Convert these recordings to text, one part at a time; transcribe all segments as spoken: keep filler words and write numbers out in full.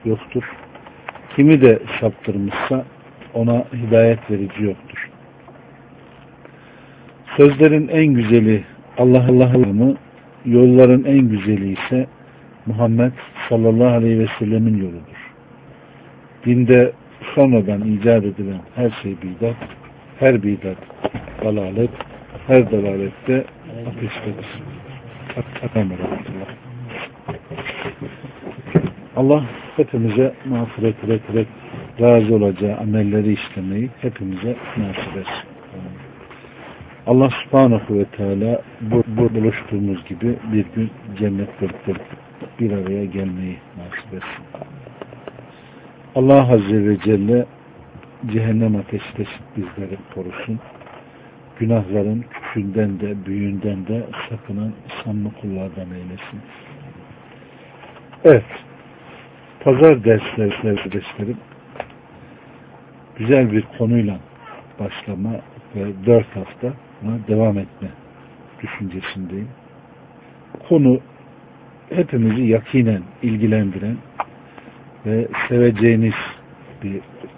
yoktur. Kimi de saptırmışsa ona hidayet verici yoktur. Sözlerin en güzeli Allah Allah'ı, yolların en güzeli ise Muhammed sallallahu aleyhi ve sellemin yoludur. Dinde sonradan icat edilen her şey bidat, her bidat dalalet, her dalalette ateştedir. Allah hepimize mağfiret ederek razı olacağı amelleri işlemeyi hepimize nasip etsin. Allah subhanahu ve teala bu, bu buluştuğumuz gibi bir gün cennette bir araya gelmeyi nasip etsin. Allah Azze ve Celle cehennem ateşi bizleri korusun. Günahların küçüğünden de büyüğünden de sakınan samimi kullardan eylesin. Evet. Pazar dersleri kardeşlerim, güzel bir konuyla başlama ve dört hafta devam etme düşüncesindeyim. Konu hepimizi yakinen ilgilendiren ve seveceğiniz bir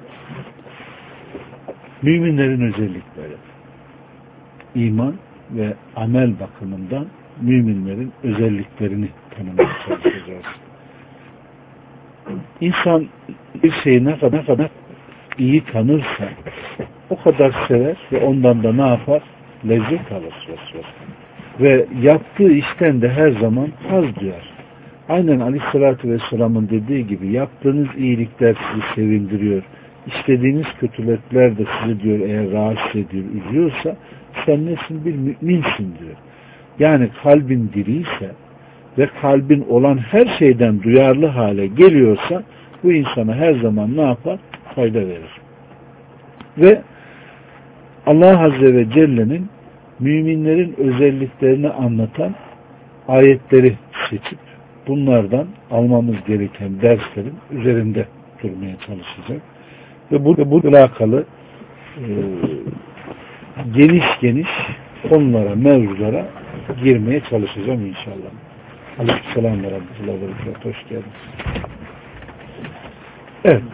müminlerin özellikleri. İman ve amel bakımından müminlerin özelliklerini tanımaya çalışacağız. İnsan bir şeyi ne kadar, ne kadar iyi tanırsa o kadar sever ve ondan da ne yapar? Lezzet alır. Ve yaptığı işten de her zaman haz duyar. Aynen Aleyhisselatü Vesselam'ın dediği gibi yaptığınız iyilikler sizi sevindiriyor. İşlediğiniz kötülükler de sizi diyor eğer rahatsız ediyor, üzüyorsa sen nesin? Bir müminsin diyor. Yani kalbin diriyse ve kalbin olan her şeyden duyarlı hale geliyorsa bu insana her zaman ne yapar? Fayda verir. Ve Allah Azze ve Celle'nin müminlerin özelliklerini anlatan ayetleri seçip bunlardan almamız gereken derslerin üzerinde durmaya çalışacak. Ve bu, bu alakalı e, geniş geniş konulara, mevzulara girmeye çalışacağım inşallah. Aleykümselam ve rahmetullahi ve berekatuhu. Hoş geldiniz. Evet.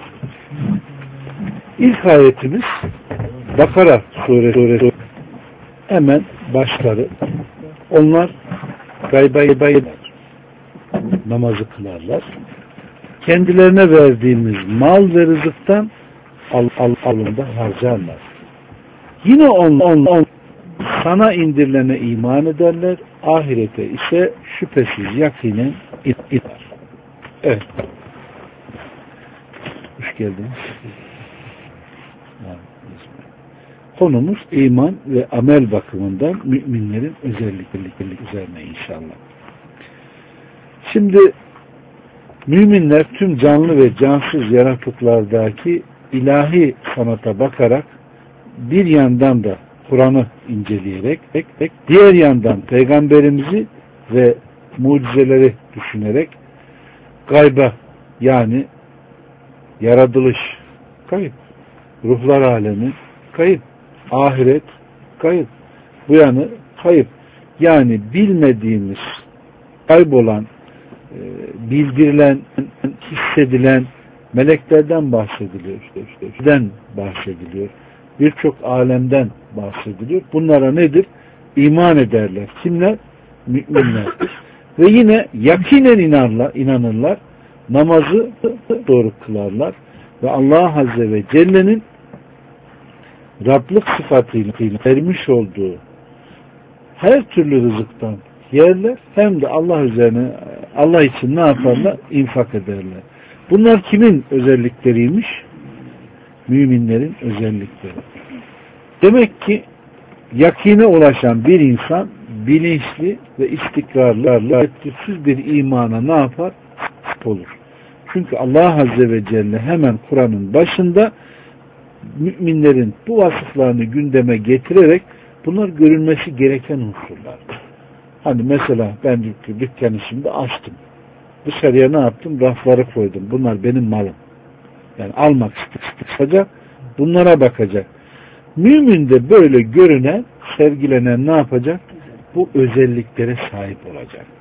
İlk ayetimiz Bakara suresi. Hemen başları. Onlar gayba gayba namazı kılarlar. Kendilerine verdiğimiz mal ve rızıktan al, al, alında harcarlar. Yine onlar on, on, sana indirilene iman ederler. Ahirete ise şüphesiz yakinen iter. Evet. Hoş geldiniz. Konumuz iman ve amel bakımından müminlerin özellikleri üzerine inşallah. Şimdi müminler tüm canlı ve cansız yaratıklardaki ilahi sanata bakarak bir yandan da Kur'an'ı inceleyerek diğer yandan peygamberimizi ve mucizeleri düşünerek gayba yani yaratılış kayıp, ruhlar alemi kayıp, ahiret kayıp, bu yanı kayıp. Yani bilmediğimiz, kaybolan, bildirilen, hissedilen meleklerden bahsediliyor. İşte, bahsediliyor. Birçok alemden bahsediliyor. Bunlara nedir? İman ederler. Kimler? Müminler. Ve yine yakinen inanırlar, inanırlar. Namazı doğru kılarlar. Ve Allah Azze ve Celle'nin Rablık sıfatıyla vermiş olduğu her türlü rızıktan yerler, hem de Allah üzerine, Allah için ne yaparlar? İnfak ederler. Bunlar kimin özellikleriymiş? Müminlerin özellikleri. Demek ki yakine ulaşan bir insan bilinçli ve istikrarlı, tereddütsüz bir imana ne yapar? Olur. Çünkü Allah Azze ve Celle hemen Kur'an'ın başında müminlerin bu vasıflarını gündeme getirerek bunlar görülmesi gereken unsurlar. Hani mesela ben dükkanı şimdi açtım. Dışarıya ne yaptım? Rafları koydum. Bunlar benim malım. Yani almak istiyorsa bunlara bakacak. Mümin de böyle görünen, sergilenen ne yapacak? Bu özelliklere sahip olacak.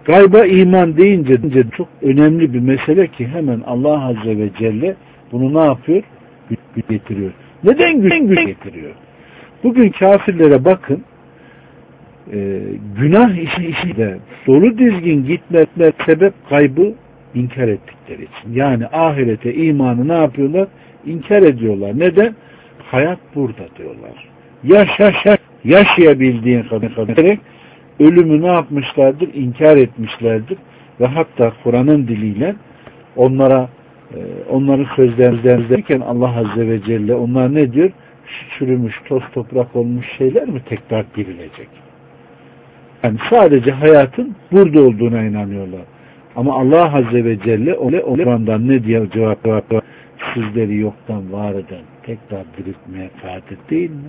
Gayba iman deyince çok önemli bir mesele ki hemen Allah Azze ve Celle bunu ne yapıyor? Güç getiriyor. Neden güç getiriyor? Bugün kafirlere bakın, e, günah işi işi de dolu dizgin gitmeler sebep kaybı inkar ettikleri için. Yani ahirete imanı ne yapıyorlar? İnkar ediyorlar. Neden? Hayat burada diyorlar. Yaşa, yaşa, yaşayabildiğin kadar ölümü ne yapmışlardır? İnkar etmişlerdir. Ve hatta Kur'an'ın diliyle onlara e, onların sözlerinden Allah Azze ve Celle onlar ne diyor? Çürümüş, toz toprak olmuş şeyler mi tekrar dirilecek? Yani sadece hayatın burada olduğuna inanıyorlar. Ama Allah Azze ve Celle ondan ne diye cevap veriyor? Sizleri yoktan var eden, tekrar diriltmeye kadir değil mi?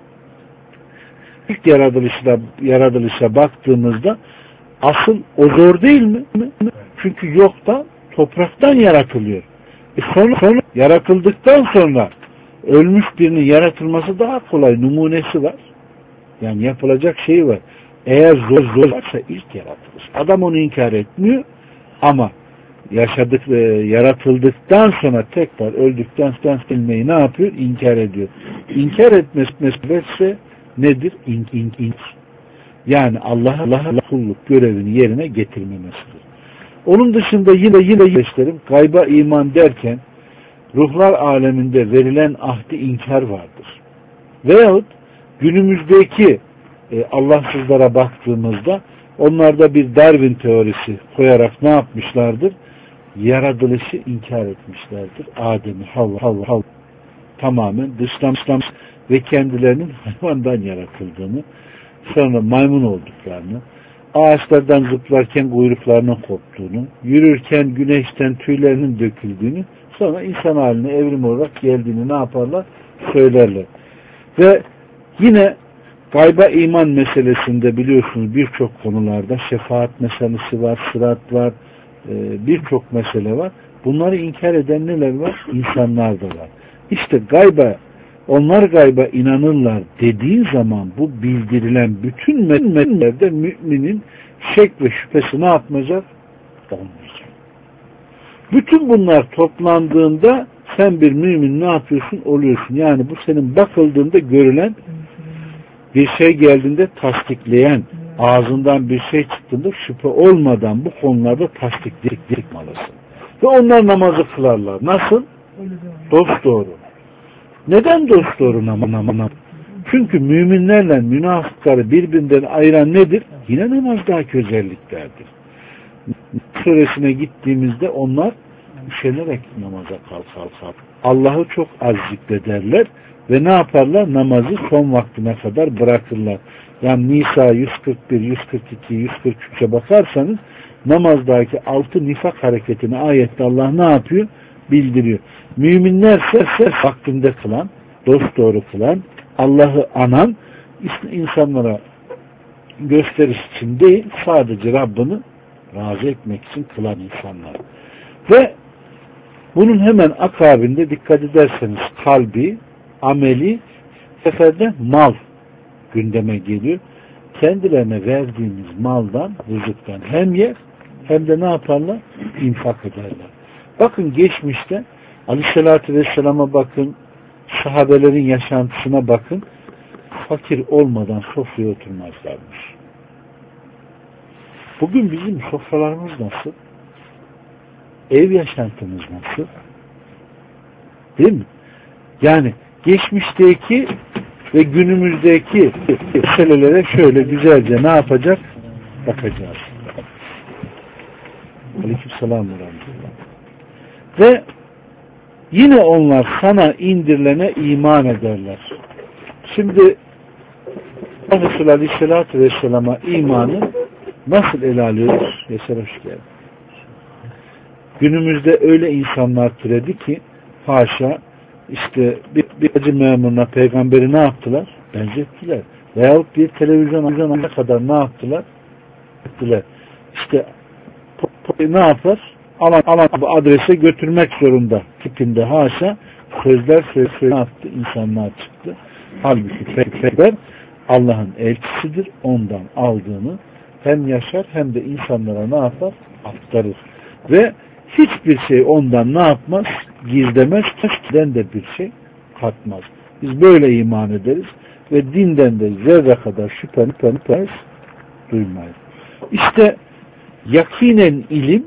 İlk yaratılışa, yaratılışa baktığımızda asıl o zor değil mi? Çünkü yoktan, topraktan yaratılıyor. E sonra, sonra yaratıldıktan sonra ölmüş birinin yaratılması daha kolay. Numunesi var. Yani yapılacak şey var. Eğer zor zor varsa ilk yaratılış. Adam onu inkar etmiyor ama yaşadık ve yaratıldıktan sonra tekrar öldükten sonra silmeyi ne yapıyor? İnkar ediyor. İnkar etmesi meselesi nedir? İnk, ink, ink. Yani Allah'a Allah kulluk görevini yerine getirmemesidir. Onun dışında yine yine yaşlarım gayba iman derken ruhlar aleminde verilen ahdi inkar vardır. Veyahut günümüzdeki e, Allahsızlara baktığımızda onlarda bir Darwin teorisi koyarak ne yapmışlardır? Yaratılışı inkar etmişlerdir. Adem'i, Havva, Havva, Havva tamamen dışlamış ve kendilerinin hayvandan yaratıldığını, sonra maymun olduklarını, ağaçlardan zıplarken kuyruklarının koptuğunu, yürürken güneşten tüylerinin döküldüğünü, sonra insan haline evrim olarak geldiğini ne yaparlar? Söylerler. Ve yine gayba iman meselesinde biliyorsunuz birçok konularda şefaat meselesi var, sırat var, birçok mesele var. Bunları inkar eden neler var? İnsanlar da var. İşte gayba, onlar gayba inanırlar dediği zaman bu bildirilen bütün metinlerde müminin şek ve şüphesi ne yapmayacak? Olmayacak. Bütün bunlar toplandığında sen bir mümin ne yapıyorsun? Oluyorsun. Yani bu senin bakıldığında görülen bir şey geldiğinde tasdikleyen, ağzından bir şey çıktığında şüphe olmadan bu konularda tasdiklemalısın. Ve onlar namazı kılarlar. Nasıl? Dosdoğru. Neden dosdoğru namaz? Çünkü müminlerle münafıkları birbirinden ayıran nedir? Yine namazdaki özelliklerdir. Suresine gittiğimizde onlar üşenerek namaza kalkar. Allah'ı çok az zikrederler ve ne yaparlar? Namazı son vaktine kadar bırakırlar. Yani Nisa yüz kırk bir, yüz kırk iki, yüz kırk üçe bakarsanız namazdaki altı nifak hareketini ayette Allah ne yapıyor? Bildiriyor. Müminler ise vaktinde kılan, dosdoğru kılan, Allah'ı anan, insanlara gösteriş için değil, sadece Rabbini razı etmek için kılan insanlar. Ve bunun hemen akabinde dikkat ederseniz kalbi, ameli, seferde mal gündeme geliyor. Kendilerine verdiğimiz maldan, rızıktan hem yer hem de ne yaparlar? İnfak ederler. Bakın geçmişte Aleyhisselatü Vesselam'a bakın, sahabelerin yaşantısına bakın, fakir olmadan sofraya oturmazlarmış. Bugün bizim sofralarımız nasıl? Ev yaşantımız nasıl? Değil mi? Yani geçmişteki ve günümüzdeki meselelere şöyle güzelce ne yapacak? Bakacağız. Aleykümselam ve rahmetullah. Ve yine onlar sana indirilene iman ederler. Şimdi Resulullah Aleyhisselatü Vesselam'a imanı nasıl ele alıyoruz? Yeser hoş geldin. Günümüzde öyle insanlar türedi ki haşa işte bir, bir acı memuruna peygamberi ne yaptılar? Benzettiler. Veyahut bir televizyon kadar ne yaptılar? Ettiler. İşte ne yapar? Alan, alan adrese götürmek zorunda tipinde haşa sözler söz söz yaptı, insanlar çıktı. Halbuki peygamber Allah'ın elçisidir. Ondan aldığını hem yaşar hem de insanlara ne yapar? Aktarır. Ve hiçbir şey ondan ne yapmaz? Gizlemez. Dinden de bir şey katmaz. Biz böyle iman ederiz ve dinden de zerre kadar şüpheni şüpheniz duymayız. İşte yakinen ilim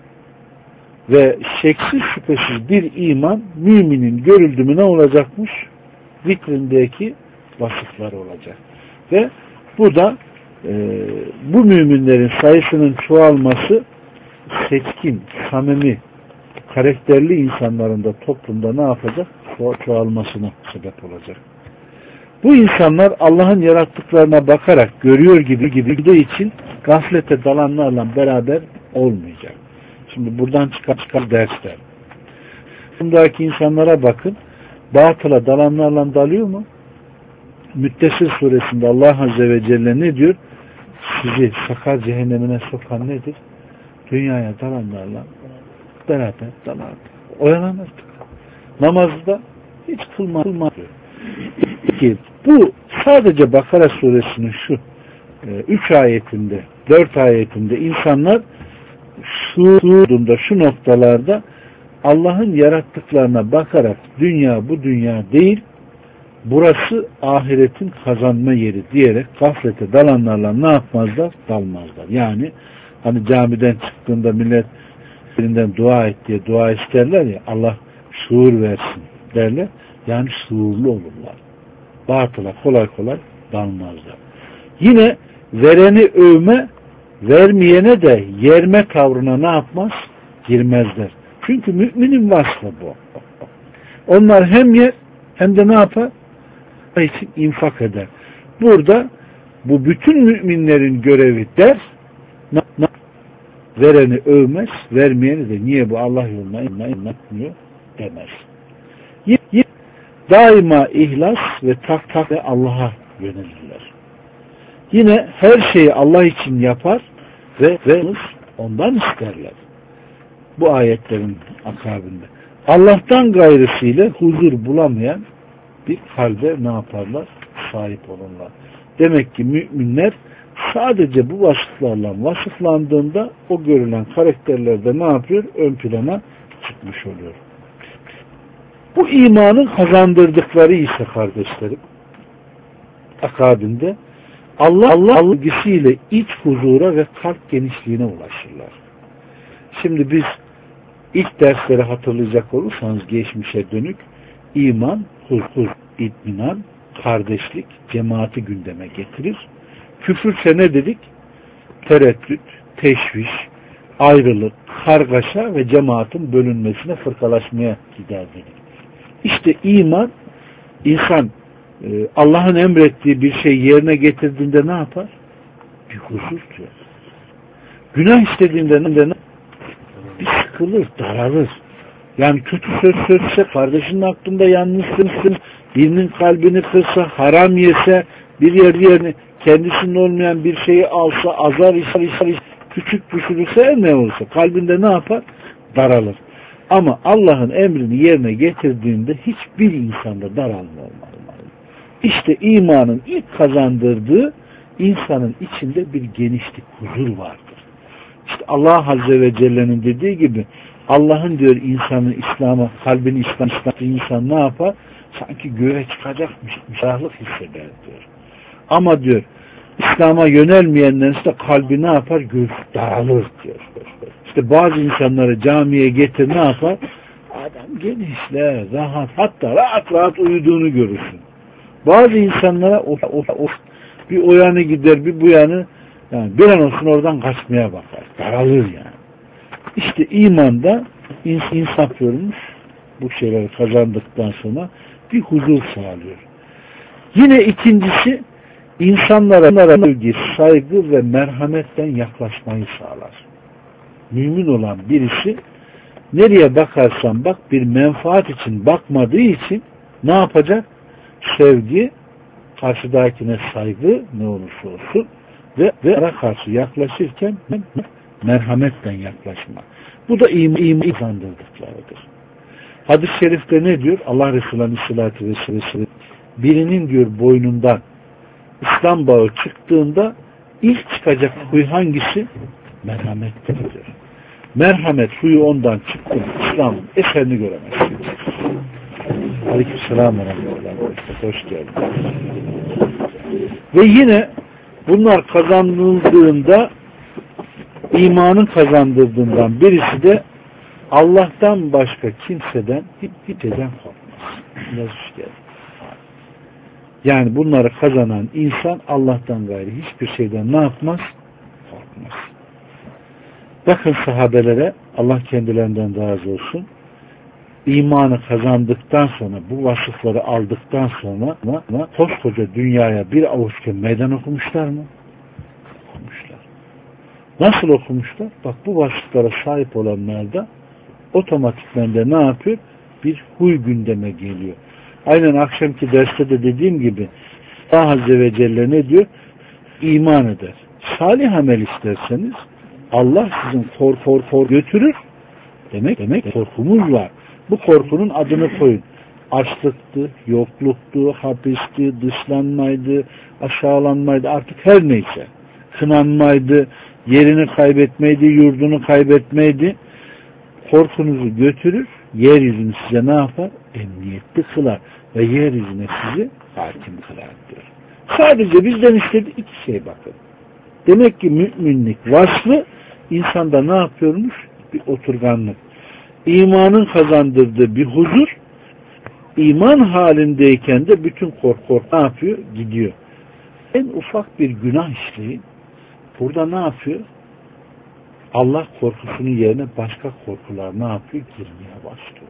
ve şeksiz şüphesiz bir iman müminin görüldü mü ne olacakmış? Zikrindeki vasıfları olacak. Ve bu da e, bu müminlerin sayısının çoğalması seçkin, samimi, karakterli insanların da toplumda ne yapacak? Ço- çoğalmasına sebep olacak. Bu insanlar Allah'ın yarattıklarına bakarak görüyor gibi gibi de için gaflete dalanlarla beraber olmayacak. Şimdi buradan çıkan çıkan dersler. Bundaki insanlara bakın. Batıla dalanlarla dalıyor mu? Müddessir suresinde Allah Azze ve Celle ne diyor? Sizi sakar cehennemine sokan nedir? Dünyaya dalanlarla beraber dalar. Oyalanırdık. Namazda hiç kılma, kılma diyor. Ki bu sadece Bakara suresinin şu üç ayetinde, dört ayetinde insanlar şu durumda, şu noktalarda Allah'ın yarattıklarına bakarak dünya bu dünya değil, burası ahiretin kazanma yeri diyerek gaflete dalanlarla ne yapmazlar? Dalmazlar. Yani hani camiden çıktığında millet birinden dua et diye dua isterler ya, Allah şuur versin derler. Yani şuurlu olurlar. Batıla kolay kolay dalmazlar. Yine vereni övme, vermeyene de yerme tavrına ne yapmaz? Girmezler. Çünkü müminin vasfı bu. Onlar hem yer hem de ne yapar? için infak eder. Burada bu bütün müminlerin görevi ders, vereni övmez, vermeyeni de niye bu Allah yoluna inanmıyor demez. Daima ihlas ve tak tak ve Allah'a yönelirler. Yine her şeyi Allah için yapar ve, ve ondan isterler. Bu ayetlerin akabinde. Allah'tan gayrısıyla huzur bulamayan bir kalbe ne yaparlar? Sahip olurlar. Demek ki müminler sadece bu vasıflarla vasıflandığında o görülen karakterlerde ne yapıyor? Ön plana çıkmış oluyor. Bu imanın kazandırdıkları ise kardeşlerim akabinde Allah Allah bilgisiyle iç huzura ve kalp genişliğine ulaşırlar. Şimdi biz ilk dersleri hatırlayacak olursanız geçmişe dönük iman, huzur, itminan, kardeşlik, cemaati gündeme getirir. Küfürse ne dedik? Tereddüt, teşviş, ayrılık, kargaşa ve cemaatin bölünmesine, fırkalaşmaya gider dedik. İşte iman, insan Allah'ın emrettiği bir şey yerine getirdiğinde ne yapar? Bir huzur diyor. Günah işlediğinde ne? Bir sıkılır, daralır. Yani kötü söz söylese, kardeşinin aklında yanlışsın, birinin kalbini kırsa, haram yese, bir yer yerine kendisinin olmayan bir şeyi alsa, azar işler, işler, küçük düşürürse ne olursa kalbinde ne yapar? Daralır. Ama Allah'ın emrini yerine getirdiğinde hiçbir insanda daralma olmaz. İşte imanın ilk kazandırdığı insanın içinde bir genişlik, huzur vardır. İşte Allah Azze ve Celle'nin dediği gibi Allah'ın diyor insanı İslam'a, kalbini İslam'a insan ne yapar? Sanki göğe çıkacakmış, müşahlık hisseder diyor. Ama diyor İslam'a yönelmeyenlerin ise kalbi ne yapar? Göğüs dağılır diyor. İşte bazı insanları camiye getir ne yapar? Adam genişler, rahat, hatta rahat rahat uyuduğunu görürsün. Bazı insanlara of, of, of, bir o yanı gider, bir bu yanı, yani bir an olsun oradan kaçmaya bakar. Daralır yani. İşte imanda insaf görmüş, bu şeyleri kazandıktan sonra bir huzur sağlıyor. Yine ikincisi, insanlara sevgi, saygı ve merhametten yaklaşmayı sağlar. Mümin olan birisi, nereye bakarsan bak, bir menfaat için bakmadığı için ne yapacak? Sevgi, karşıdakine saygı ne olursa olsun ve ve ara karşı yaklaşırken merhametten yaklaşma. Bu da iman kazandırdıklarıdır. Hadis-i şerifte ne diyor? Allah Resulü Aleyhisselatü Vesselam birinin diyor boynundan İslam bağı çıktığında İlk çıkacak huy hangisi? Merhamettir diyor. Merhamet huyu ondan çıktı. İslam'ın eserini göremezsiniz. Aleykümselam ve rahmetullah. Hoş geldiniz. Ve yine bunlar kazanıldığında imanın kazandırdığından birisi de Allah'tan başka kimseden hiç eden korkmaz. Hoş geldin. Yani bunları kazanan insan Allah'tan gayrı hiçbir şeyden ne yapmaz? Korkmaz. Bakın sahabelere, Allah kendilerinden razı olsun, imanı kazandıktan sonra, bu vasıfları aldıktan sonra koskoca dünyaya bir avuçken meydan okumuşlar mı? Okumuşlar. Nasıl okumuşlar? Bak, bu vasıflara sahip olanlar da otomatikman de ne yapıyor? Bir huy gündeme geliyor. Aynen akşamki derste de dediğim gibi Allah Azze ve Celle ne diyor? İman eder. Salih amel isterseniz Allah sizin kor kor kor götürür. Demek demek korkumuz var. Bu korkunun adını koyun. Açlıktı, yokluktu, hapisti, dışlanmaydı, aşağılanmaydı, artık her neyse. Kınanmaydı, yerini kaybetmeydi, yurdunu kaybetmeydi. Korkunuzu götürür, yeryüzünü size ne yapar? Emniyetli kılar ve yeryüzüne sizi hakim kılar diyor. Sadece bizden istediği iki şey bakın. Demek ki müminlik vasfı insanda ne yapıyormuş? Bir oturganlık. İmanın kazandırdığı bir huzur, iman halindeyken de bütün korku kork ne yapıyor? Gidiyor. En ufak bir günah işleyin. Burada ne yapıyor? Allah korkusunun yerine başka korkular ne yapıyor? Girmeye başlıyor.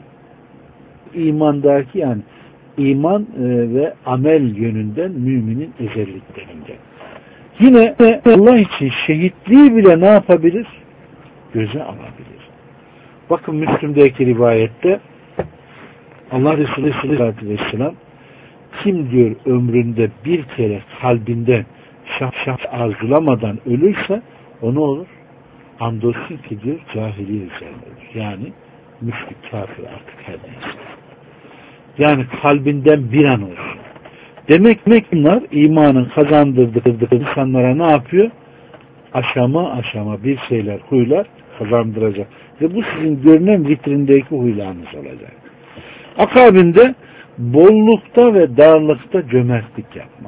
İmandaki yani iman e, ve amel yönünden müminin özelliklerinden. Yine Allah için şehitliği bile ne yapabilir? Göze alabilir. Bakın Müslüm'deki rivayette Allah Resulü Aleyhisselatü Vesselam kim diyor ömründe bir kere kalbinden şah şah arzulamadan ölürse o ne olur? Andolsun ki diyor cahiliye üzerindedir. Yani müşrik, kafir artık her neyse. Yani kalbinden bir an olsun. Demek ki bunlar imanın kazandırdığı insanlara ne yapıyor? Aşama aşama bir şeyler, huylar kazandıracak. Ve bu sizin görünen vitrindeki huylarınız olacak. Akabinde bollukta ve darlıkta cömertlik yapma.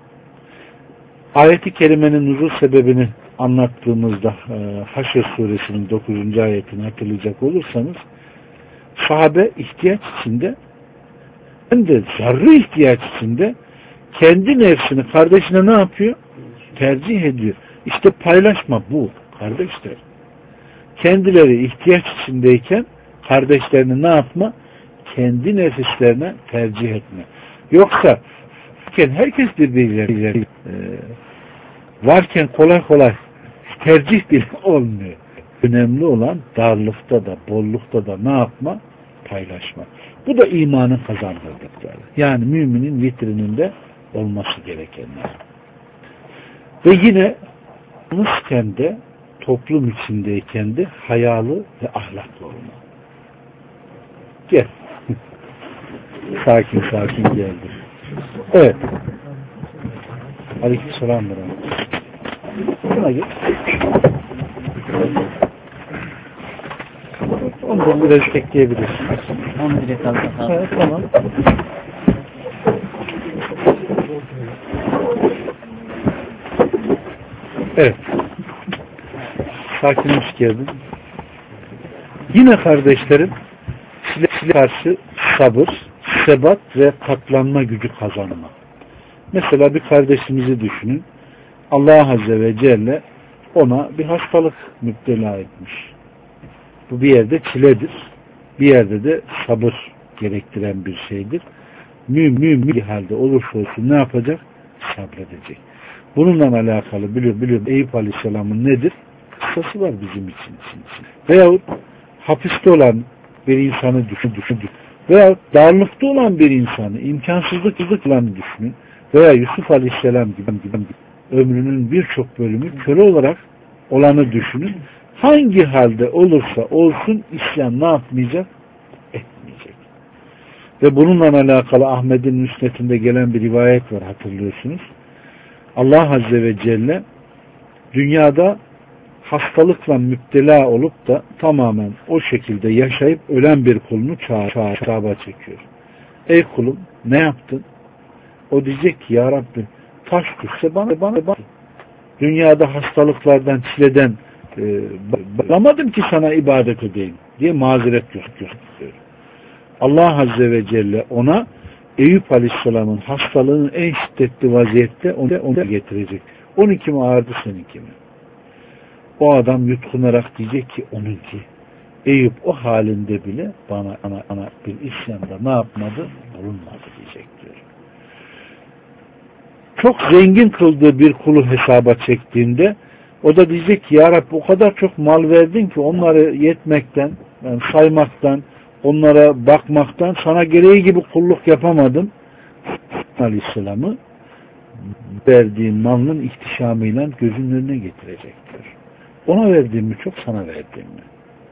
Ayet-i kerimenin nuzul sebebini anlattığımızda e, Haşr suresinin dokuzuncu ayetini hatırlayacak olursanız sahabe ihtiyaç içinde hem de zarrı ihtiyaç içinde kendi nefsini kardeşine ne yapıyor? Tercih ediyor. İşte paylaşma bu kardeşler. Kendileri ihtiyaç içindeyken kardeşlerini ne yapma? Kendi nefislerine tercih etme. Yoksa herkes birbiriyle e, varken kolay kolay tercih bile olmuyor. Önemli olan darlıkta da bollukta da ne yapma? Paylaşma. Bu da imanın kazandırdıkları. Yani müminin vitrininde olması gerekenler. Ve yine yalnızken de toplum içindeyken de hayalı ve ahlaklı olma. Gel. sakin sakin geldi. Evet. Aleykümselam. Buna gel. Ondan biraz ekleyebilirsin. On direkt aldı. Evet, tamam. Evet. Sakin hoş geldin. Yine kardeşlerim size karşı sabır, sebat ve katlanma gücü kazanma. Mesela bir kardeşimizi düşünün. Allah Azze ve Celle ona bir hastalık müptela etmiş. Bu bir yerde çiledir. Bir yerde de sabır gerektiren bir şeydir. Mümin bir halde olursa olsun ne yapacak? Sabredecek. Bununla alakalı biliyor, biliyor Eyüp Aleyhisselam'ın nedir? Kıssası var bizim için. için, için. Veyahut hapiste olan bir insanı düşün, düşün, düşün. Veya darlıkta olan bir insanı, imkansızlık olanı düşünün. Veya Yusuf Aleyhisselam gibi, gibi ömrünün birçok bölümü köle olarak olanı düşünün. Hangi halde olursa olsun isyan ne yapmayacak? Etmeyecek. Ve bununla alakalı Ahmet'in müsnetinde gelen bir rivayet var hatırlıyorsunuz. Allah Azze ve Celle dünyada hastalıkla müptela olup da tamamen o şekilde yaşayıp ölen bir kulunu çağba çekiyor. Ey kulum ne yaptın? O diyecek ki ya Rabbi taş düşse bana bana bana. Dünyada hastalıklardan, çileden e, bulamadım ki sana ibadet edeyim diye mazeret gösteriyor. Allah Azze ve Celle ona Eyüp Aleyhisselam'ın hastalığının en şiddetli vaziyette onu, onu getirecek. Onunki mi ağırdı, seninki mi? O adam yutkunarak diyecek ki onunki. Eyüp o halinde bile bana ana, ana bir isyanda ne yapmadı? Bulunmadı diyecek diyor. Çok zengin kıldığı bir kulu hesaba çektiğinde o da diyecek ki ya Rabbi o kadar çok mal verdin ki onları yetmekten, yani saymaktan, onlara bakmaktan sana gereği gibi kulluk yapamadım. Aleyhisselam'ı verdiğin malının ihtişamıyla gözünün önüne getirecektir. Ona verdiğim mi çok, sana verdiğim mi?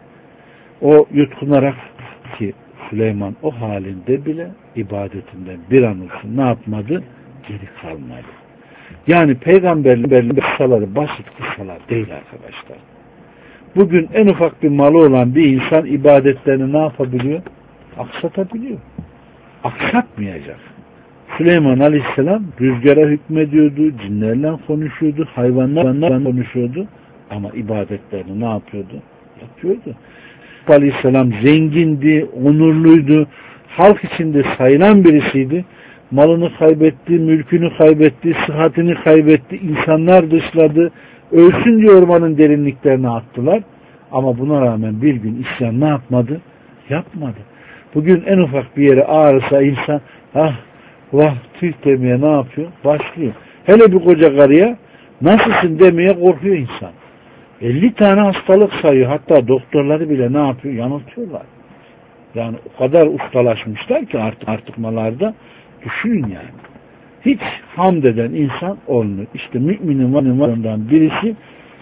O yutkunarak ki Süleyman o halinde bile ibadetinden bir an olsun ne yapmadı? Geri kalmadı. Yani peygamberlerin kıssaları basit kıssalar değil arkadaşlar. Bugün en ufak bir malı olan bir insan ibadetlerini ne yapabiliyor? Aksatabiliyor. Aksatmayacak. Süleyman Aleyhisselam rüzgara hükmediyordu, cinlerle konuşuyordu, hayvanlarla konuşuyordu ama ibadetlerini ne yapıyordu? Yapıyordu. Aleyhisselam zengindi, onurluydu, halk içinde sayılan birisiydi. Malını kaybetti, mülkünü kaybetti, sıhhatini kaybetti, insanlar dışladı, ölsün diye ormanın derinliklerine attılar. Ama buna rağmen bir gün isyan ne yapmadı? Yapmadı. Bugün en ufak bir yere ağrısa insan, ah, vah, tüh demeye ne yapıyor? Başlıyor. Hele bir koca karıya nasılsın demeye korkuyor insan. elli tane hastalık sayıyor. Hatta doktorları bile ne yapıyor? Yanıltıyorlar. Yani o kadar ustalaşmışlar ki artık artıkmalarda düşünün yani. Hiç hamd eden insan olmuyor. İşte müminin varlığından birisi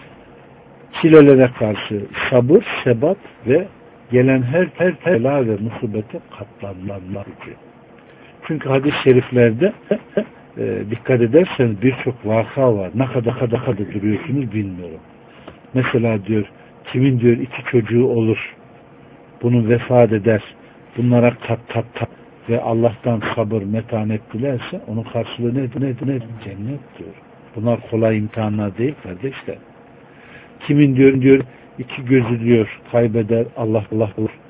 çilelere karşı sabır, sebat ve gelen her her bela ve musibete katlanma gücü. Çünkü hadis-i şeriflerde e, dikkat ederseniz birçok vaka var. Ne kadar kadar kadar duruyorsunuz bilmiyorum. Mesela diyor kimin diyor iki çocuğu olur. Bunu vefat eder. Bunlara kat kat kat ve Allah'tan sabır, metanet dilerse onun karşılığı nedir? Nedir? Nedir? Cennet diyor. Bunlar kolay imtihanlar değil kardeşler. Kimin diyor diyor iki gözü diyor kaybeder, Allah Allah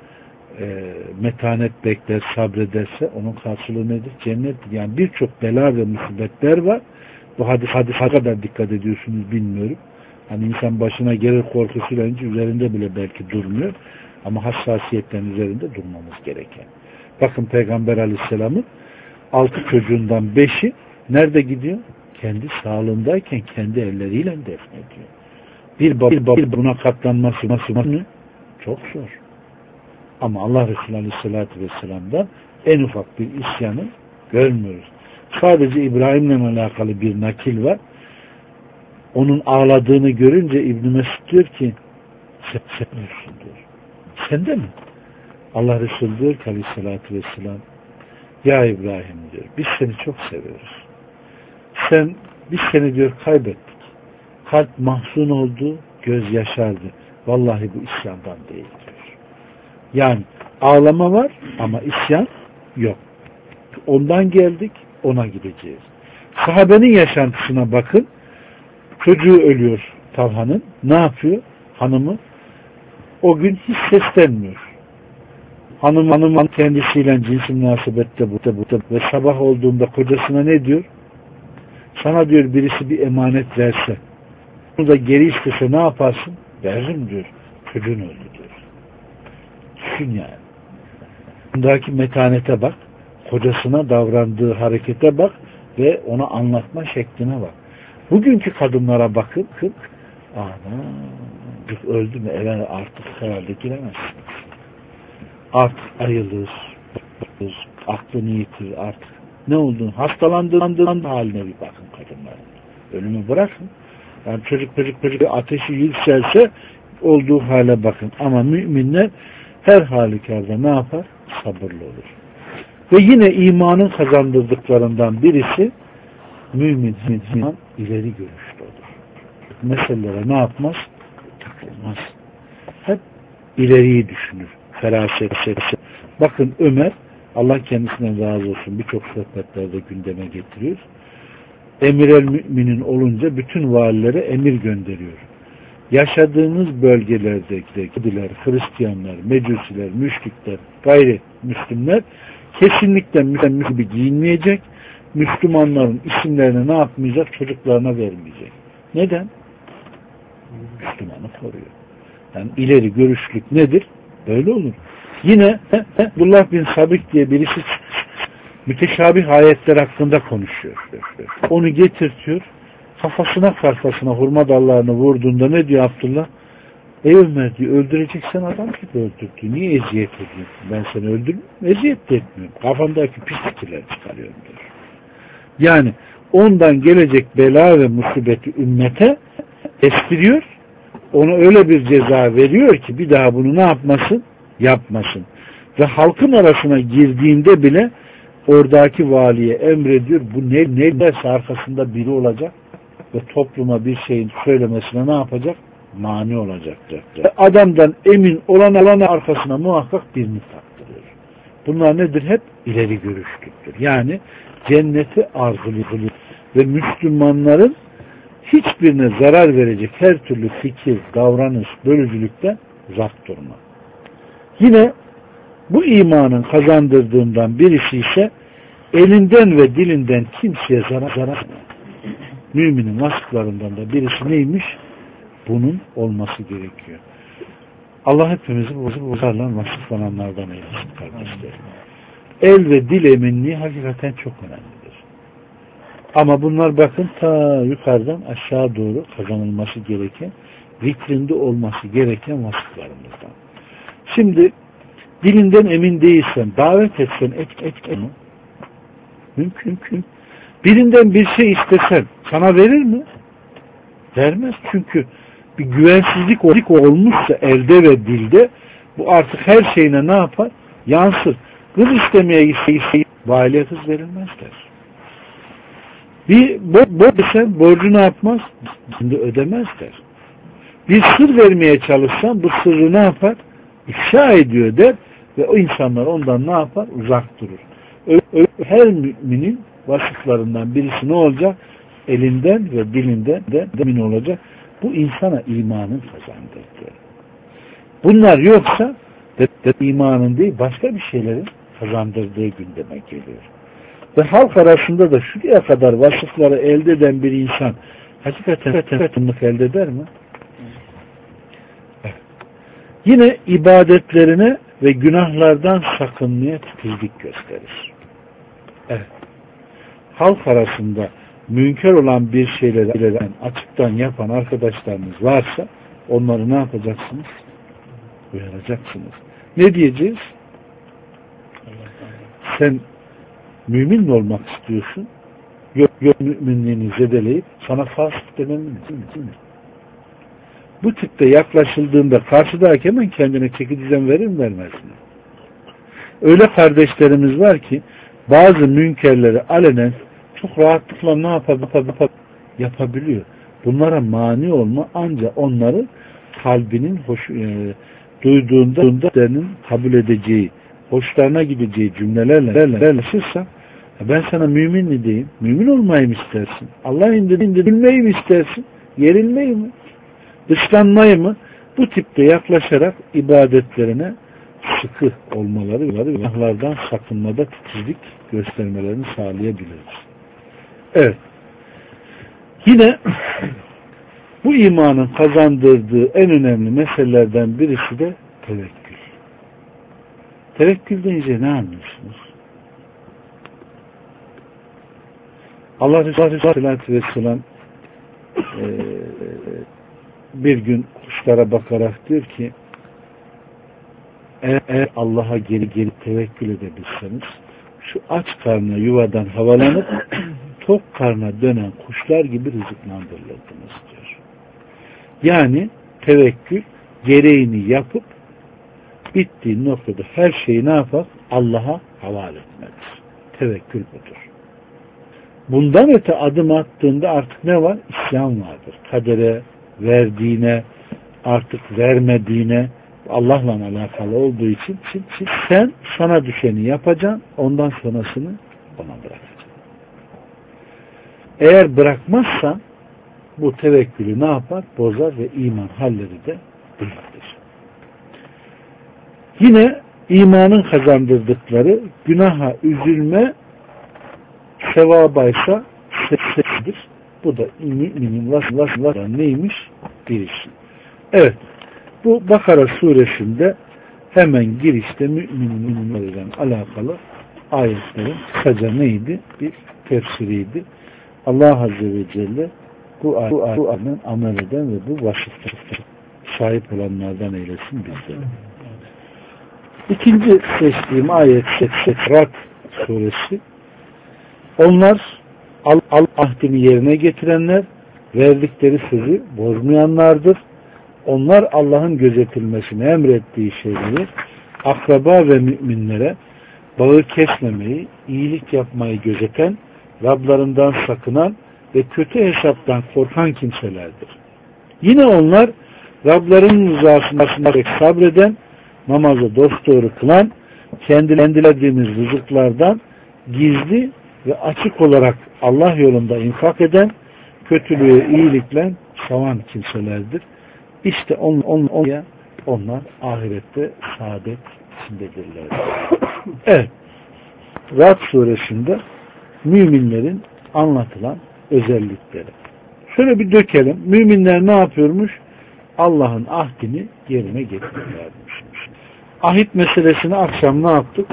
e, metanet bekler, sabrederse onun karşılığı nedir? Cennettir. Yani birçok bela ve musibetler var. Bu hadis hadis kadar dikkat ediyorsunuz bilmiyorum. Hani insan başına gelir korkusuyla önce üzerinde bile belki durmuyor. Ama hassasiyetten üzerinde durmamız gereken. Bakın Peygamber Aleyhisselam'ın altı çocuğundan beşi nerede gidiyor? Kendi sağlığındayken kendi elleriyle defnediyor. Bir baba bir buna katlanması nasıl mı? Çok zor. Ama Allah Resulü Aleyhisselatü Vesselam'dan en ufak bir isyanı görmüyoruz. Sadece İbrahim'le alakalı bir nakil var. Onun ağladığını görünce İbn Mesud diyor ki sen, sen diyor. Sen de mi? Allah Resulü diyor ki Aleyhisselatü Vesselam ya İbrahim diyor biz seni çok seviyoruz. Sen biz seni diyor kaybettik. Kalp mahzun oldu, göz yaşardı. Vallahi bu isyandan değil diyor. Yani ağlama var ama isyan yok. Ondan geldik, ona gideceğiz. Sahabenin yaşantısına bakın. Çocuğu ölüyor Talha'nın. Ne yapıyor? Hanımı o gün hiç seslenmiyor. Hanım hanım kendisiyle cinsi münasebette bu bu ve sabah olduğunda kocasına ne diyor? Sana diyor birisi bir emanet verse, bunu da geri istese ne yaparsın? Veririm diyor. Çocuğun öldü diyor. Düşün yani. Bundaki metanete bak, kocasına davrandığı harekete bak ve ona anlatma şekline bak. Bugünkü kadınlara bakın, kırk, ana, öldü mü eve artık herhalde giremezsiniz. Artık ayılır, aklını yitir artık. Ne olduğunu, hastalandığında haline bir bakın kadınların. Ölümü bırakın. Yani çocuk çocuk çocuk ateşi yükselse olduğu hale bakın. Ama müminler her halükarda ne yapar? Sabırlı olur. Ve yine imanın kazandırdıklarından birisi mümin ileri görüşlü olur. meselelere ne yapmaz? Takılmaz. Hep ileriyi düşünür. Feraset. Bakın Ömer, Allah kendisinden razı olsun, birçok sohbetlerde gündeme getiriyor. Emir el müminin olunca bütün valilere emir gönderiyor. Yaşadığınız bölgelerdeki Yahudiler, Hristiyanlar, Mecusiler, müşrikler, gayrimüslimler kesinlikle Müslüman gibi giyinmeyecek, Müslümanların isimlerini ne yapmayacak? Çocuklarına vermeyecek. Neden? Müslümanı koruyor. Yani ileri görüşlük nedir? Böyle olur. Yine Abdullah bin Sabik diye birisi müteşabih ayetler hakkında konuşuyor. Onu getirtiyor. Kafasına kafasına hurma dallarını vurduğunda ne diyor Abdullah? Ey Ömer diyor, öldüreceksen adam gibi öldür diyor. Niye eziyet ediyorsun? Ben seni öldürmüyorum. Eziyet de etmiyorum. Kafamdaki pis fikirler çıkarıyorum diyor. Yani ondan gelecek bela ve musibeti ümmete estiriyor. Ona öyle bir ceza veriyor ki bir daha bunu ne yapmasın? Yapmasın. Ve halkın arasına girdiğinde bile oradaki valiye emrediyor. Bu ne, ne derse arkasında biri olacak ve topluma bir şeyin söylemesine ne yapacak? Mani olacaktır. Adamdan emin olan alana arkasına muhakkak birini taktırıyor. Bunlar nedir? Hep ileri görüşlüktür. Yani cenneti arzuluyor ve Müslümanların hiçbirine zarar verecek her türlü fikir, davranış, bölücülükten uzak durma. Yine bu imanın kazandırdığından birisi ise elinden ve dilinden kimseye zarar zarar. Müminin vasıflarından da birisi neymiş? Bunun olması gerekiyor. Allah hepimizi bu zarla vasıflananlardan eylesin kardeşlerim. El ve dil eminliği hakikaten çok önemlidir. Ama bunlar bakın ta yukarıdan aşağı doğru kazanılması gereken, vitrinde olması gereken vasıflarımızdan. Şimdi dilinden emin değilsen, davet etsen et et et. Mümkün mümkün. Birinden bir şey istesen sana verir mi? Vermez. Çünkü bir güvensizlik olmuşsa elde ve dilde bu artık her şeyine ne yapar? Yansır. Kız istemeye gitse valide kız verilmez der. Bir borç desen borcu ne yapmaz? Şimdi ödemez der. Bir sır vermeye çalışsan bu sırrı ne yapar? İfşa ediyor der ve o insanlar ondan ne yapar? Uzak durur. Her müminin vasıflarından birisi ne olacak? Elinden ve dilinden de emin olacak. Bu insana imanın kazandırdığı. Bunlar yoksa de, de imanın değil başka bir şeylerin kazandırdığı gündeme geliyor. Ve halk arasında da şuraya kadar vasıfları elde eden bir insan hakikaten yakınlık elde eder mi? Evet. Yine ibadetlerine ve günahlardan sakınmaya titizlik gösterir. Evet. Halk arasında münker olan bir şeyleri açıktan yapan arkadaşlarınız varsa onları ne yapacaksınız? Uyaracaksınız. Ne diyeceğiz? Sen mümin mi olmak istiyorsun? Yok, yok müminliğini zedeleyip sana fasık demem mümkün değil mi? Bu tipte yaklaşıldığında karşıdaki hemen kendine çeki düzen verir mi vermez mi? Öyle kardeşlerimiz var ki bazı münkerleri alenen çok rahatlıkla ne yapabiliyor? Yapabiliyor. Bunlara mani olma ancak onları kalbinin hoş, e, duyduğunda senin kabul edeceği, hoşlarına gideceği cümlelerle yaşırsa ben sana mümin mi diyeyim? Mümin olmayı mı istersin? Allah'ın indirdiğinde bilmeyi mi istersin? Yerilmeyi mi? Dışlanmayı mı? Bu tipte yaklaşarak ibadetlerine sıkı olmaları ve günahlardan sakınmada titizlik göstermelerini sağlayabiliriz. Evet. Yine bu imanın kazandırdığı en önemli meselelerden birisi de tevekkül. Tevekkül deyince ne anlıyorsunuz? Allah Resulü Aleyhisselatü Vesselam e, bir gün kuşlara bakarak diyor ki eğer, eğer Allah'a geri geri tevekkül edebilseniz şu aç karnına yuvadan havalanıp tok karnına dönen kuşlar gibi rızıklandırılırdınız diyor. Yani tevekkül gereğini yapıp bittiği noktada her şeyi ne yapar? Allah'a havale etmelidir. Tevekkül budur. bundan öte adım attığında artık ne var? İsyan vardır. Kadere, verdiğine, artık vermediğine, Allah'la alakalı olduğu için sen sana düşeni yapacaksın, ondan sonrasını ona bırakacaksın. Eğer bırakmazsan bu tevekkülü ne yapar? Bozar ve iman halleri de bırakır. Yine imanın kazandırdıkları günaha üzülme sevabaysa sesidir. Bu da müminin vasıfları neymiş? Birisi. Evet. Bu Bakara suresinde hemen girişte müminlerle alakalı ayetlerin kısaca neydi? Bir tefsiriydi. Allah Azze ve Celle bu ayetten amel eden ve bu vasıflara sahip olanlardan eylesin bizleri. İkinci seçtiğim ayet Rad suresi. Onlar Allah ahdini yerine getirenler, verdikleri sözü bozmayanlardır. Onlar Allah'ın gözetilmesini emrettiği şeyleri akraba ve müminlere bağı kesmemeyi, iyilik yapmayı gözeten, Rablarından sakınan ve kötü hesaptan korkan kimselerdir. Yine onlar Rablarının rızasına sabreden, namazı dosdoğru kılan, kendilerimiz rızıklardan gizli ve açık olarak Allah yolunda infak eden, kötülüğü iyilikle savan kimselerdir. İşte on, on, on, onlar ahirette saadet içindedirler. Evet. Rad suresinde müminlerin anlatılan özellikleri. Şöyle bir dökelim. Müminler ne yapıyormuş? Allah'ın ahdini yerine getiriyorlarmış. Ahit meselesini akşam ne yaptık?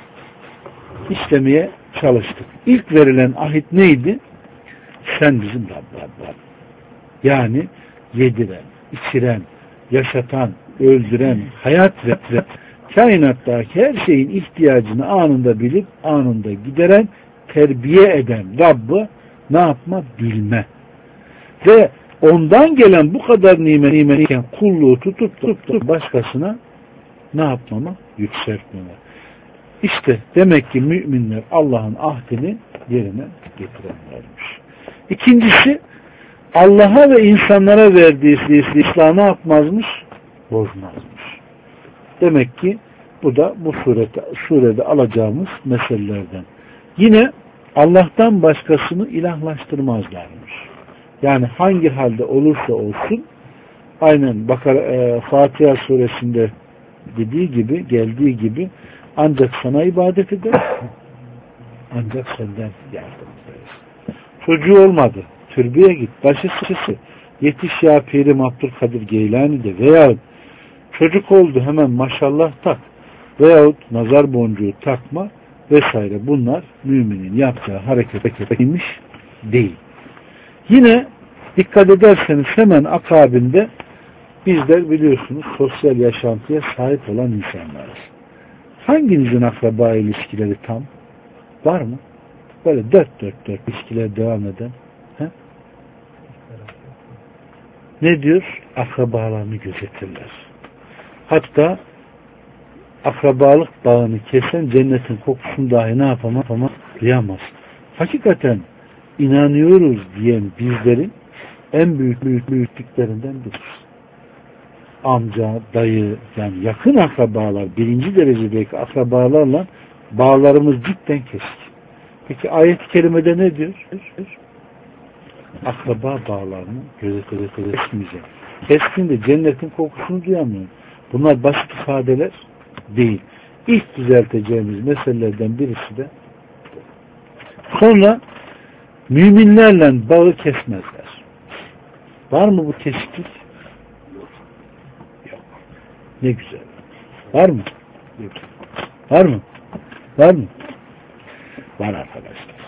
İşlemeye çalıştık. İlk verilen ahit neydi? Sen bizim Rabbimiz. Yani yediren, içiren, yaşatan, öldüren, hayat veren, kainattaki her şeyin ihtiyacını anında bilip anında gideren, terbiye eden Rabb'ı ne yapma? Bilme. Ve ondan gelen bu kadar nimet nimetken kulluğu tutup tutup başkasına ne yapmama? Yükseltmeme. İşte demek ki müminler Allah'ın ahdini yerine getirenlermiş. İkincisi, Allah'a ve insanlara verdiği İslam'ı ne yapmazmış? Bozmazmış. Demek ki bu da bu surede, surede alacağımız meselelerden. Yine Allah'tan başkasını ilahlaştırmazlarmış. Yani hangi halde olursa olsun, aynen Bakara, e, Fatiha suresinde dediği gibi, geldiği gibi, ancak sana ibadet eder, ancak senden yardım ederiz. Çocuğu olmadı, türbeye git, başı sıçısı, yetiş ya Pirim Abdülkadir Geylani de, veyahut çocuk oldu hemen maşallah tak, veyahut nazar boncuğu takma vesaire, bunlar müminin yapacağı hareketmiş değil. Yine dikkat ederseniz hemen akabinde bizler biliyorsunuz sosyal yaşantıya sahip olan insanlarız. Hanginizin akraba ilişkileri tam? Var mı? Böyle dört dört dört ilişkiler devam eden. He? Ne diyor? Akrabalarını gözetirler. Hatta akrabalık bağını kesen cennetin kokusunu dahi ne yapamaz? Ama duyamaz. Hakikaten inanıyoruz diyen bizlerin en büyük büyük büyüklüklerinden biri. Amca, dayı, yani yakın akrabalar, birinci derecedeki akrabalarla bağlarımız cidden kesik. Peki ayet-i kerimede ne diyor? Akraba bağlarını gözeterek kesmeyecek. Keskin cennetin kokusunu duyamıyor. Bunlar basit ifadeler değil. İlk düzelteceğimiz meselelerden birisi de sonra müminlerle bağı kesmezler. Var mı bu kesiklik? Yok. Ne güzel. Var mı? Yok. Var mı? Var mı? Var arkadaşlar.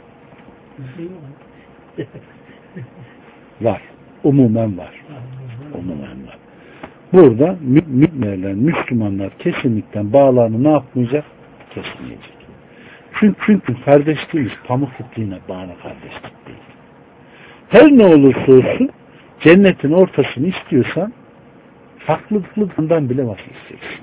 Var. Umumen var. Umumen var. Burada müminlerle Müslümanlar kesinlikle bağlarını ne yapmayacak? Kesmeyecek. Çünkü, çünkü kardeşliğimiz pamuk ipliğine bağlı kardeşlik değil. Her ne olursa olsun cennetin ortasını istiyorsan haklılıklarından bile vazgeçeceksin.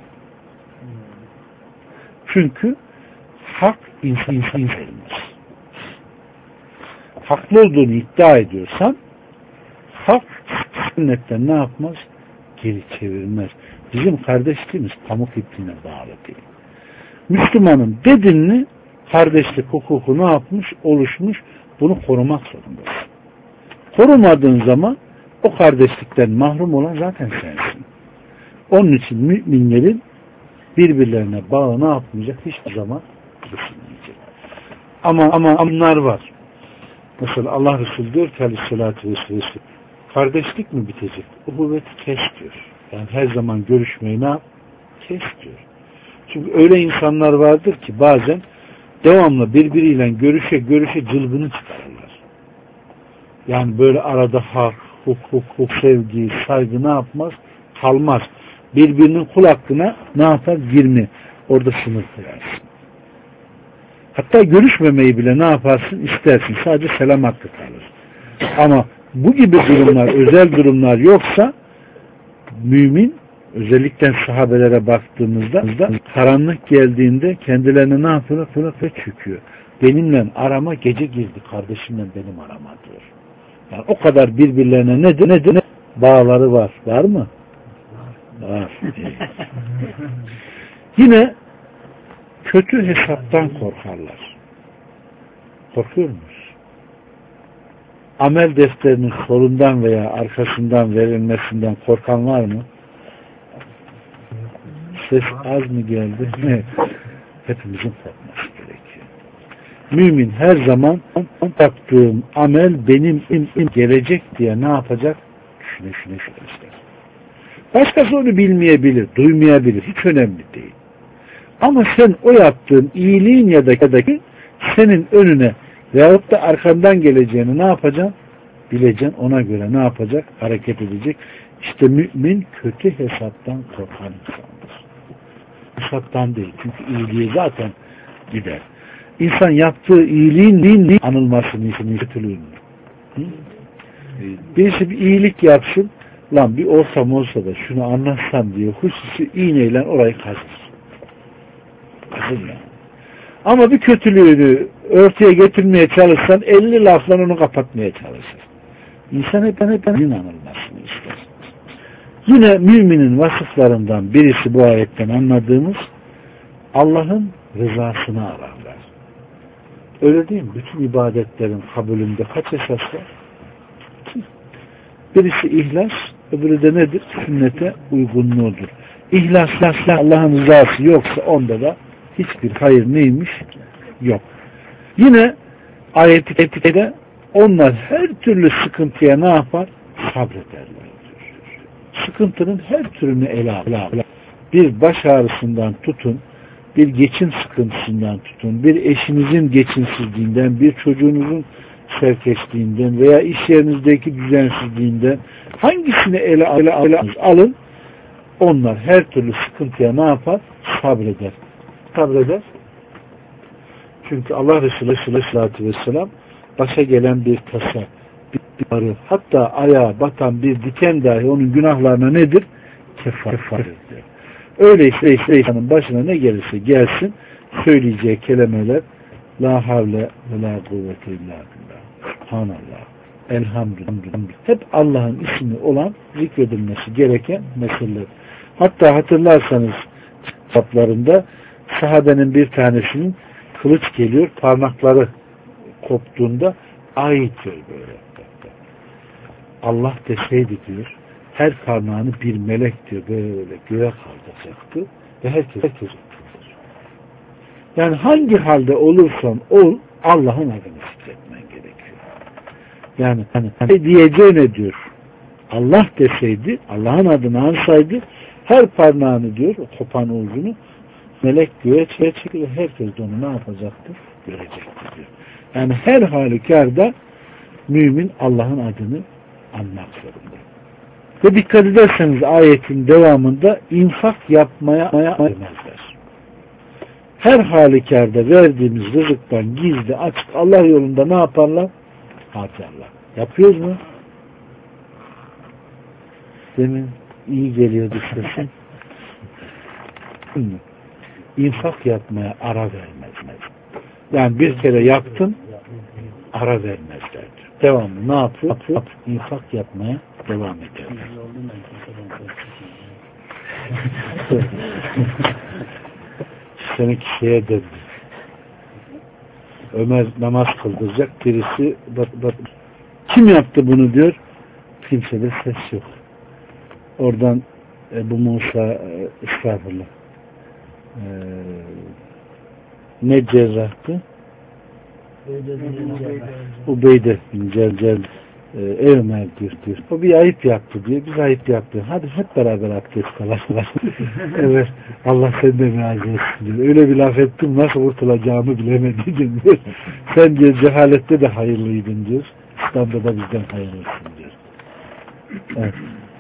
Çünkü hak insan insan verilmez. haklı olduğunu iddia ediyorsan hak sünnetten ne yapmaz? Geri çevirmez. Bizim kardeşliğimiz pamuk ipliğine bağlı değil. Müslümanın bedenini kardeşlik hukuku ne yapmış? Oluşmuş. Bunu korumak zorundasın. Korumadığın zaman o kardeşlikten mahrum olan zaten sensin. Onun için müminlerin birbirlerine bağı ne yapmayacak? Hiçbir zaman kesilmeyecek. Ama ama bunlar var. Mesela Allah Resulü diyor ki aleyhissalatü vesselam, kardeşlik mi bitecek? Uhuvveti kes diyor. Yani her zaman görüşmeyi ne yap? Kes diyor. Çünkü öyle insanlar vardır ki bazen devamlı birbiriyle görüşe görüşe cılgını çıkarırlar. Yani böyle arada hak, hukuk, hukuk, sevgi, saygı ne yapmaz? Kalmaz. Birbirinin kul hakkına ne yapar? Girme. Orada sınır koyarsın. Hatta görüşmemeyi bile ne yaparsın? İstersin. Sadece selam hakkı kalır. Ama bu gibi durumlar, özel durumlar yoksa mümin, özellikle sahabelere baktığımızda karanlık geldiğinde kendilerine ne yapıyor? Fırfır çöküyor. Benimle arama gece girdi, kardeşimle benim arama diyor. Yani o kadar birbirlerine nedir? Nedir? Bağları var. Var mı? Var. Yine kötü hesaptan korkarlar. Korkuyor muyuz? Amel defterinin solundan veya arkasından verilmesinden korkan var mı? Ses az mı geldi? Hepimizin korkması gerekiyor. Mümin her zaman yaptığım amel benim im, im gelecek diye ne yapacak? Düşüne düşüne düşüne. Başkası onu bilmeyebilir, duymayabilir. Hiç önemli değil. Ama sen o yaptığın iyiliğin ya da senin önüne veyahut da arkandan geleceğini ne yapacaksın? Bileceksin. Ona göre ne yapacak? Hareket edecek. İşte mümin kötü hesaptan korkan insandır. Hesaptan değil. Çünkü iyiliği zaten gider. İnsan yaptığı iyiliğin anılmasını için kötülüğünü. Birisi bir iyilik yapsın, lan bir olsam olsa da şunu anlatsam diye hususi iğneyle orayı kazır. Kazır yani. Ama bir kötülüğünü örtüye getirmeye çalışsan elli lafla onu kapatmaya çalışır. İnsan hep hep anılmasını ister. Yine müminin vasıflarından birisi bu ayetten anladığımız Allah'ın rızasını ararlar. Öyle değil mi? Bütün ibadetlerin kabulünde kaç esas var? Birisi ihlas, öbürü de nedir? Sünnete uygunluğudur. İhlasla Allah'ın rızası yoksa onda da hiçbir hayır neymiş? Yok. Yine ayet-i kerimede onlar her türlü sıkıntıya ne yapar? Sabrederler. Sıkıntının her türünü ele alır. Bir baş ağrısından tutun, bir geçim sıkıntısından tutun, bir eşinizin geçimsizliğinden, bir çocuğunuzun serkeşliğinden veya iş yerinizdeki düzensizliğinden hangisini ele, ele, ele alın, onlar her türlü sıkıntıya ne yapar? Sabreder. Sabreder. Çünkü Allah Resulü Aleyhisselatü Vesselam başa gelen bir tasa, bir arı, hatta ayağa batan bir diken dahi onun günahlarına nedir? Kefarettir. Öyleyse ise insanın başına ne gelirse gelsin söyleyeceği kelimeler la havle ve la kuvvete illa billah. Subhanallah. Elhamdülillah. Hep Allah'ın ismi olan zikredilmesi gereken meseleler. Hatta hatırlarsanız kitaplarında sahabenin bir tanesinin kılıç geliyor, parmakları koptuğunda ait diyor böyle. Allah deseydi diyor, her parmağını bir melek diyor böyle göğe kaldıracaktı ve herkes herkes oturur. Yani hangi halde olursan ol, Allah'ın adını zikretmen gerekiyor. Yani hani, hani diyeceğine diyor, Allah deseydi, Allah'ın adını ansaydı, her parmağını diyor, o kopan ucunu melek göğe çekir ve herkes de onu ne yapacaktır? Görecektir diyor. Yani her halükarda mümin Allah'ın adını anmak zorunda. Ve dikkat ederseniz ayetin devamında infak yapmaya vermezler. Her halükarda verdiğimiz rızıktan gizli açık Allah yolunda ne yaparlar? Harcarlar. Yapıyoruz mu? Demin iyi geliyordu sesin. İnfak yapmaya ara vermez. Yani bir kere yaptın, ara vermezler diyor. Devamlı ne yapıyor? Yapıyor. İnfak yapmaya devam ederler. Seni kişiye döndü. Ömer namaz kıldıracak. Birisi bak, bak, kim yaptı bunu diyor. Kimsede ses yok. Oradan Ebu Musa e, estağfurullah e, ne cerrahtı? Ubeyde bin Celcel e, ey Ömer diyor, diyor. O bir ayıp yaptı diyor. Biz ayıp yaptık. Hadi hep beraber abdest alalım. Evet. Allah senden razı olsun diyor. Öyle bir laf ettim nasıl kurtulacağımı bilemedin diyor. Sen diyor cehalette de hayırlıydın diyor. İslam'da da bizden hayırlısın diyor. Evet.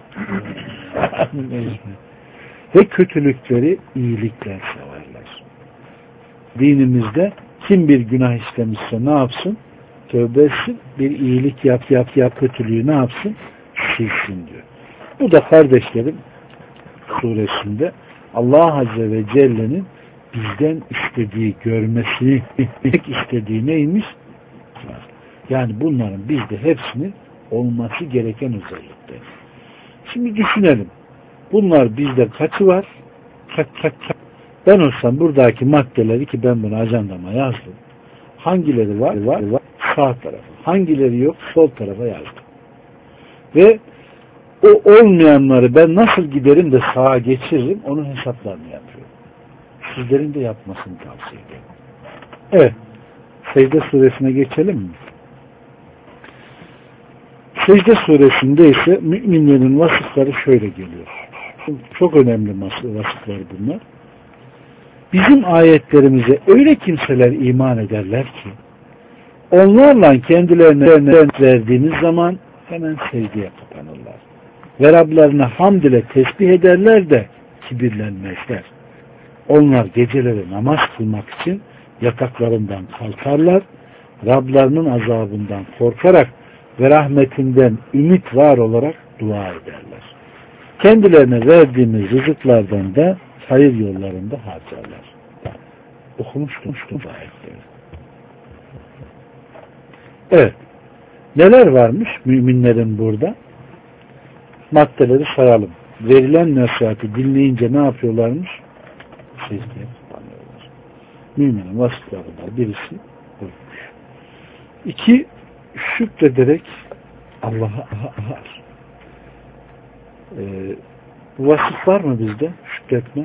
Ve kötülükleri iyilikler severler. Dinimizde kim bir günah işlemişse ne yapsın? Tövbe etsin. Bir iyilik yap yap yap kötülüğü ne yapsın? Silsin diyor. Bu da kardeşlerim suresinde Allah Azze ve Celle'nin bizden istediği, görmesini istediği neymiş? Yani bunların bizde hepsinin olması gereken özellikler. Şimdi düşünelim. Bunlar bizde kaçı var? Kaç, kaç, kaç. Ben olsam buradaki maddeleri ki ben bunu ajandama yazdım. Hangileri var? Var, var. Sağ tarafa. Hangileri yok? Sol tarafa yazdım. Ve o olmayanları ben nasıl giderim de sağa geçiririm onun hesaplarını yapıyorum. Sizlerin de yapmasını tavsiye ederim. Evet. Secde suresine geçelim mi? Secde suresinde ise müminlerin vasıfları şöyle geliyor. Çok önemli vasıflar bunlar. Bizim ayetlerimize öyle kimseler iman ederler ki onlarla kendilerine verdiğimiz zaman hemen secdeye kapanırlar. Ve Rablarına hamd ile tesbih ederler de kibirlenmezler. Onlar geceleri namaz kılmak için yataklarından kalkarlar. Rablarının azabından korkarak ve rahmetinden ümit var olarak dua ederler. Kendilerine verdiğimiz rızıklardan da hayır yollarında harcarlar. Okumuştum şu ayetleri. Evet. Neler varmış müminlerin burada? Maddeleri sayalım. Verilen nasihatı dinleyince ne yapıyorlarmış? Secdeye kapanıyorlar. Müminin vasıflarından birisi buymuş. İki, şükrederek Allah'a ağır. Ee, bu vasıf var mı bizde? Şükretme.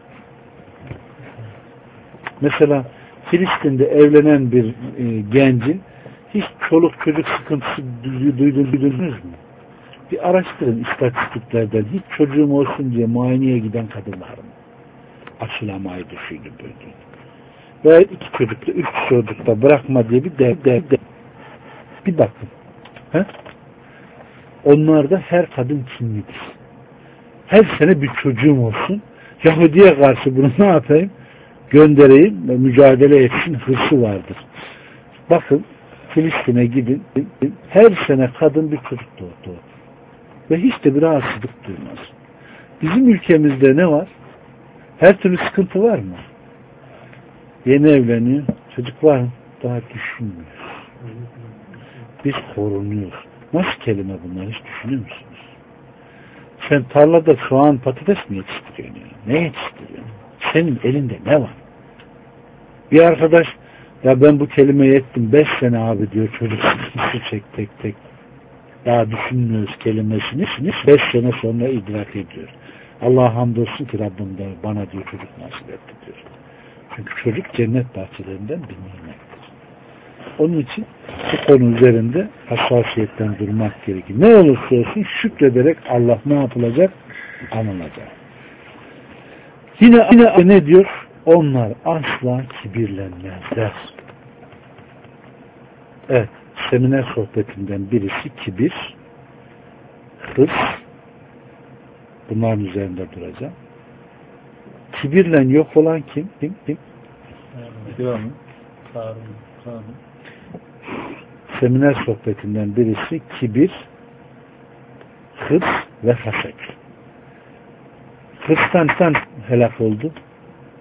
Mesela Filistin'de evlenen bir e, gencin hiç çoluk çocuk sıkıntısı duydunuz, duydunuz mu? Bir araştırın istatistiklerden. Hiç çocuğum olsun diye muayeneye giden kadınlar mı? Aşılamayı düşündü böyle. Veya iki çocukla, üç çocukla bırakma diye bir de, de, de. Bir bakın. He? Onlarda her kadın kimlidir. Her sene bir çocuğum olsun. Yahudi'ye karşı bunu ne yapayım? Göndereyim ve mücadele etsin hırsı vardır. Bakın Filistin'e gidin. Her sene kadın bir çocuk doğdu. Ve hiç de bir rahatsızlık duymaz. Bizim ülkemizde ne var? Her türlü sıkıntı var mı? Yeni evleniyor. Çocuk var mı? Daha düşünmüyor. Biz korunuyoruz. Nasıl kelime bunlar? Hiç düşünüyor musunuz? Sen tarlada soğan, patates mi yetiştiriyorsun? Yani? Ne yetiştiriyorsun? Senin elinde ne var? Bir arkadaş ya ben bu kelimeyi ettim beş sene abi diyor, çocuk sıkıntısı çek tek tek. Daha düşünmüyoruz kelimesini. Beş sene sonra idrak ediyor. Allah'a hamdolsun ki Rabbim de bana diyor çocuk nasip etti diyor. Çünkü çocuk cennet bahçelerinden bir nimettir. Onun için bu konu üzerinde hassasiyetten durmak gerekir. Ne olursa olsun şükrederek Allah ne yapılacak? Anılacak. Yine, yine ne diyor? Onlar asla kibirlenmezler. Evet. Seminer sohbetinden birisi kibir, hırs, bunların üzerinde duracağım. Kibirle yok olan kim? Kim? Kim? Karun. Karun. Karun. Seminer sohbetinden birisi kibir, hırs ve haset. Hırstan helak oldu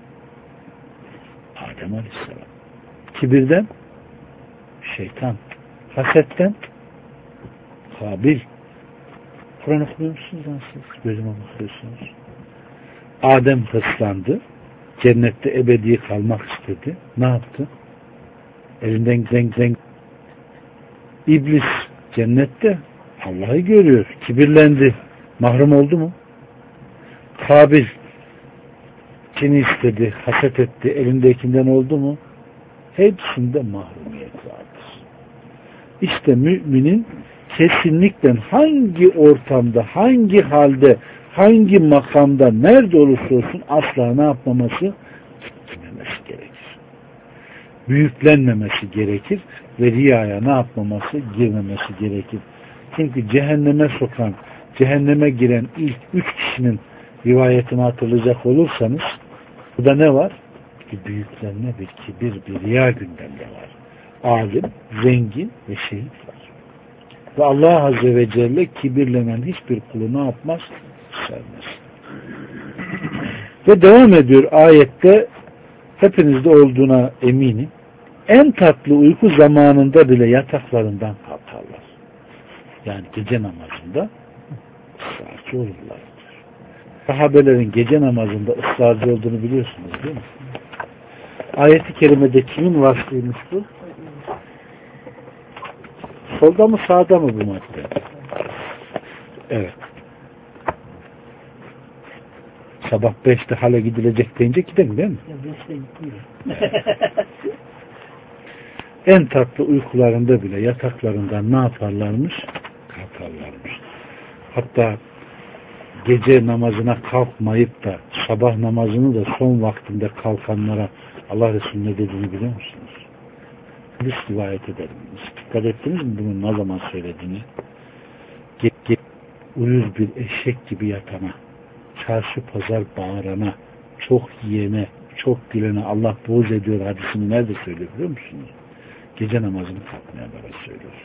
Adem Aleyhisselam. Kibirden şeytan Hasetten Kabil. Kur'an okumuyor musunuz lan siz? Gözüme bakıyorsunuz. Adem hırslandı. Cennette ebedi kalmak istedi. Ne yaptı? Elinden zenk zenk. İblis cennette Allah'ı görüyor. Kibirlendi. Mahrum oldu mu? Kabil kini istedi, haset etti. Elindekinden oldu mu? Hepsinde mahrumiyet vardır. İşte müminin kesinlikle hangi ortamda, hangi halde, hangi makamda, nerede olursa olsun asla ne yapmaması? Gitmemesi gerekir. Büyüklenmemesi gerekir ve riyaya ne yapmaması? Girmemesi gerekir. Çünkü cehenneme sokan, cehenneme giren ilk üç kişinin rivayetini hatırlayacak olursanız burada ne var? Bir büyüklenme, bir kibir, bir riya gündemde var. Alim, zengin ve şehit var. Ve Allah Azze ve Celle kibirlenen hiçbir kulu ne yapmaz? Sevmez. Ve devam ediyor ayette, hepinizde olduğuna eminim. En tatlı uyku zamanında bile yataklarından kalkarlar. Yani gece namazında ısrarcı olurlar. Sahabelerin gece namazında ısrarcı olduğunu biliyorsunuz değil mi? Ayet-i kerimede kimin vasfıymış bu? Solda mı sağda mı bu madde? Evet. Sabah beşte hale gidilecek deyince gidelim değil mi? En tatlı uykularında bile yataklarından ne yaparlarmış? Kalkarlarmış. Hatta gece namazına kalkmayıp da sabah namazını da son vaktinde kalkanlara Allah Resulü ne dediğini biliyor musunuz? Biz rivayet edelim. Dikkat ettiniz mi bunun ne zaman söylediğini? Get, get, uyuz bir eşek gibi yatana, çarşı pazar bağırana, çok yiyene, çok gülene Allah boğaz ediyor hadisini nerede söylüyor biliyor musunuz? Gece namazını kalkmayanlara söylüyor.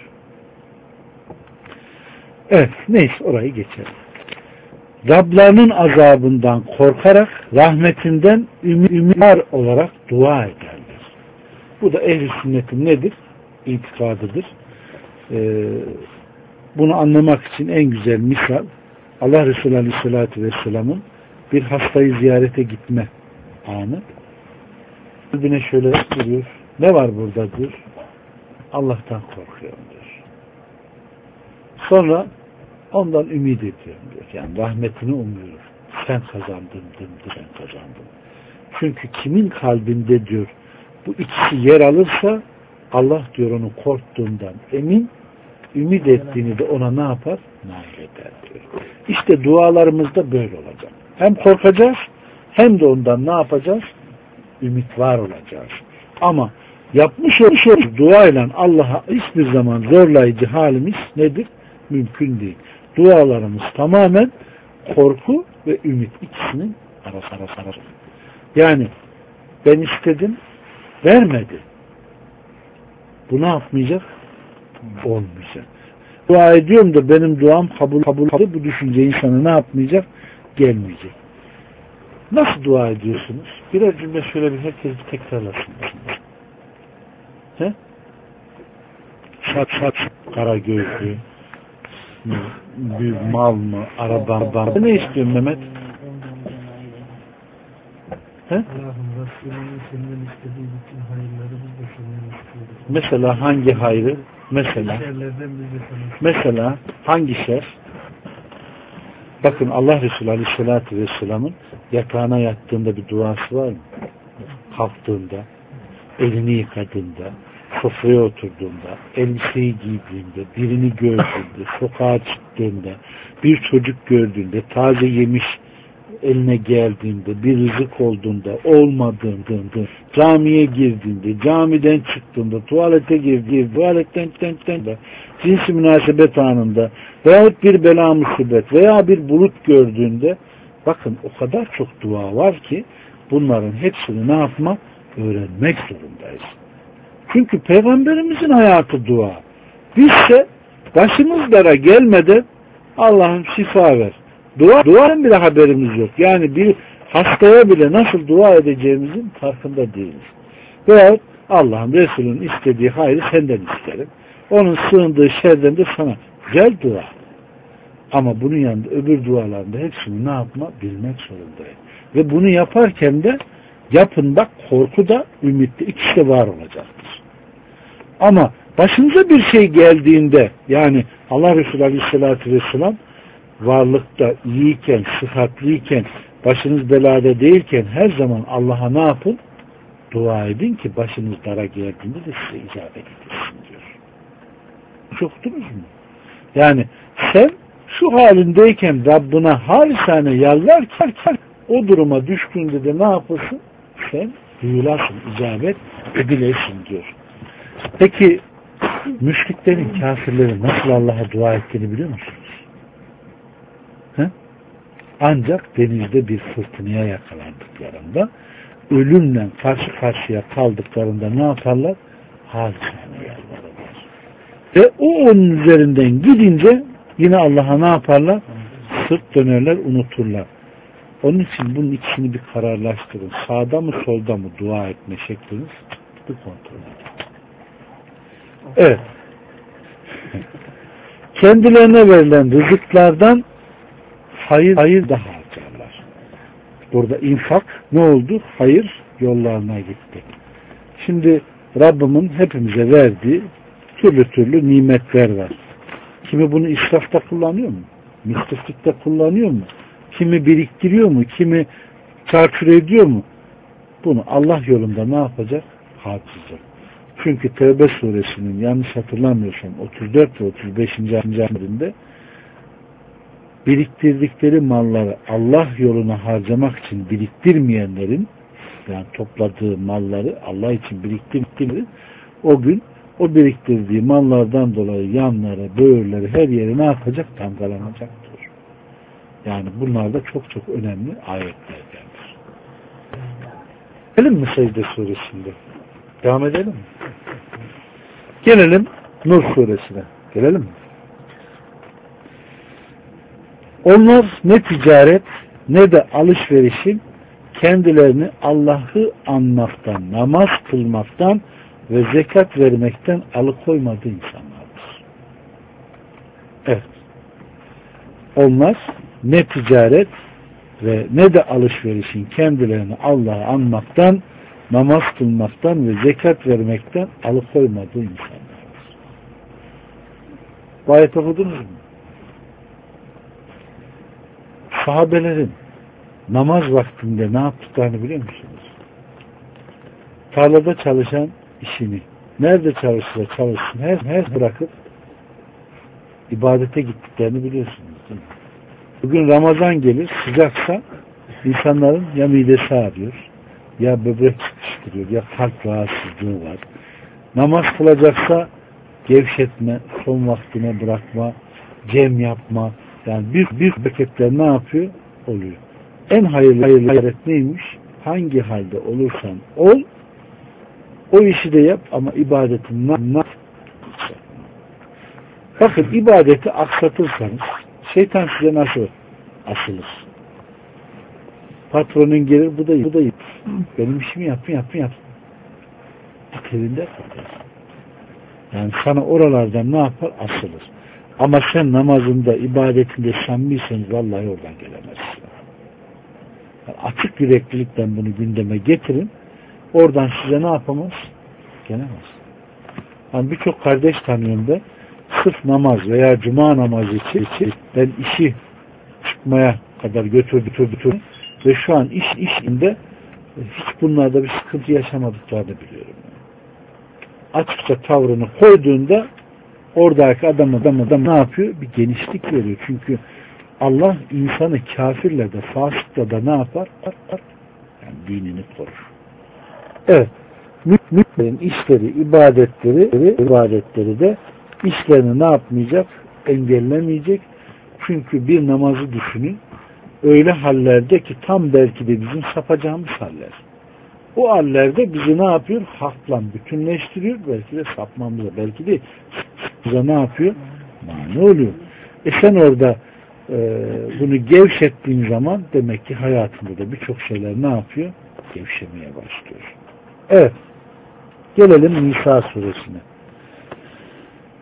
Evet, neyse orayı geçelim. Rablarının azabından korkarak rahmetinden ümidar olarak dua ederler. Bu da ehl-i sünnetin nedir? İtikadıdır. Ee, bunu anlamak için en güzel misal Allah Resulü Aleyhisselatü Vesselam'ın bir hastayı ziyarete gitme anı. Kalbine şöyle duruyor. Ne var burada diyor. Allah'tan korkuyorum diyor. Sonra ondan ümit ediyorum diyor. Yani rahmetini umuyor. Sen kazandın, sen kazandın. Çünkü kimin kalbinde diyor bu ikisi yer alırsa Allah diyor onu korktuğundan emin, ümit ettiğini de ona ne yapar? Nail eder diyor. İşte dualarımızda böyle olacak. Hem korkacağız hem de ondan ne yapacağız? Ümit var olacağız. Ama yapmış olduğumuz duayla Allah'a hiçbir zaman zorlayıcı halimiz nedir? Mümkün değil. Dualarımız tamamen korku ve ümit ikisinin arası arası arası. Yani ben istedim, vermedi. Bu ne yapmayacak? Olmayacak. Dua ediyorum da benim duam kabul kabul kabul bu düşünce insanı ne yapmayacak? Gelmeyecek. Nasıl dua ediyorsunuz? Birer cümle şöyle bir herkes tekrarlasın. He? Şat şat kara gözlü bir mal mı, araba mı? Ne istiyorsun Mehmet? He? Mesela hangi hayrı? Mesela mesela hangi şer? Bakın Allah Resulü Aleyhisselatü Vesselam'ın yatağına yattığında bir duası var mı? Kalktığında, elini yıkadığında, sofraya oturduğunda, elbiseyi giydiğinde, birini gördüğünde, sokağa çıktığında, bir çocuk gördüğünde, taze yemiş eline geldiğinde, bir rızık olduğunda, olmadığında, camiye girdiğinde, camiden çıktığında, tuvalete girdiğinde, tuvaletten çıktığında, cinsi münasebet anında veyahut bir bela musibet veya bir bulut gördüğünde bakın o kadar çok dua var ki bunların hepsini ne yapmak? Öğrenmek zorundayız. Çünkü Peygamberimizin hayatı dua. Bizse başımızlara gelmeden Allah'ım şifa ver. Dua, duanın bile haberimiz yok. Yani bir hastaya bile nasıl dua edeceğimizin farkında değiliz. Veyahut Allah'ın Resulünün istediği hayrı senden isterim. Onun sığındığı şerden de sana. Güzel dua. Ama bunun yanında öbür dualarında hepsini ne yapma? Bilmek zorundayım. Ve bunu yaparken de yapın bak, korku da ümit de ikisi de var olacaktır. Ama başınıza bir şey geldiğinde, yani Allah Resulü Aleyhisselatü Vesselam varlıkta iyiyken, sıhhatliyken, başınız belada değilken her zaman Allah'a ne yapın? Dua edin ki başınız dara geldiğinde de size icabet edilsin diyor. Çoktunuz mu? Yani sen şu halindeyken Rabbine halisane yalvarken o duruma düştüğünde de ne yapılsın? Sen duyulasın, icabet edilesin diyor. Peki müşriklerin, kafirlerin nasıl Allah'a dua ettiğini biliyor musunuz? He? Ancak denizde bir fırtınaya yakalandıklarında, ölümle karşı karşıya kaldıklarında ne yaparlar? Halisane yalvarırlar. Ve o onun üzerinden gidince yine Allah'a ne yaparlar? Sırt dönerler, unuturlar. Onun için bunun ikisini bir kararlaştırın. Sağda mı solda mı dua etme şekliniz bir kontrol edin. Evet. Kendilerine verilen rızıklardan hayır, hayır da harcarlar. Burada infak ne oldu? Hayır yollarına gitti. Şimdi Rabbimin hepimize verdiği türlü türlü nimetler var. Kimi bunu israfta kullanıyor mu? Müsriflikte kullanıyor mu? Kimi biriktiriyor mu? Kimi çarçur ediyor mu? Bunu Allah yolunda ne yapacak? Harcayacak. Çünkü Tevbe suresinin yanlış hatırlamıyorsam otuz dört ve otuz beşinci ayetinde biriktirdikleri malları Allah yoluna harcamak için biriktirmeyenlerin, yani topladığı malları Allah için biriktirmeyenlerin o gün o biriktirdiği mallardan dolayı yanları, böğürleri, her yeri ne yapacak? Damgalanacaktır. Yani bunlar da çok çok önemli ayetlerdendir. Gelelim mi Secde suresinde? Devam edelim mi? Gelelim Nur suresine. Gelelim mi? Onlar ne ticaret ne de alışverişin kendilerini Allah'ı anmaktan, namaz kılmaktan ve zekat vermekten alıkoymadığı insanlardır. Evet. Onlar ne ticaret ve ne de alışverişin kendilerini Allah'ı anmaktan, namaz kılmaktan ve zekat vermekten alıkoymadığı insanlardır. Bu ayet okudunuz mu? Sahabelerin namaz vaktinde ne yaptıklarını biliyor musunuz? Tarlada çalışan işini, nerede çalışırsa çalışsın, her, her bırakıp ibadete gittiklerini biliyorsunuz değil mi? Bugün Ramazan gelir, sıcaksa insanların ya midesi ağrıyor, ya böbrek sıkıştırıyor, ya kalp rahatsızlığı var. Namaz kılacaksa gevşetme, son vaktine bırakma, cem yapma, yani bir bir paketler ne yapıyor? Oluyor. En hayırlı hayırlı hayret neymiş? Hangi halde olursan ol, o işi de yap ama ibadetin ne? Bakın ibadeti aksatırsanız şeytan size nasıl asılır? Patronun gelir, bu da bu da benim işimi yapın yapın yapın. Akılında kalır. Yani sana oralardan ne yapar? Asılır. Ama sen namazında, ibadetinde samimiyseniz vallahi oradan gelemezsin. Yani açık yüreklilikten bunu gündeme getirin. Oradan size ne yapamaz? Gelemez. Yani birçok kardeş tanıyorum da sırf namaz veya cuma namazı için ben işi çıkmaya kadar götürdü götürdü ve şu an iş işinde hiç bunlarda bir sıkıntı yaşamadıklarını biliyorum. Açıkça tavrını koyduğunda oradaki adam adam adam ne yapıyor? Bir genişlik veriyor. Çünkü Allah insanı kafirle de fasıkla da ne yapar? Yani dinini korur. Evet. Müminlerin işleri, ibadetleri, ibadetleri de işlerini ne yapmayacak? Engellemeyecek. Çünkü bir namazı düşünün. Öyle hallerde ki tam belki de bizim sapacağımız haller. O hallerde bizi ne yapıyor? Hakla bütünleştiriyor. Belki de sapmamıza, belki de bize ne yapıyor? Mani oluyor. E sen orada e, bunu gevşettiğin zaman demek ki hayatında da birçok şeyler ne yapıyor? Gevşemeye başlıyor. Evet. Gelelim Nisa suresine.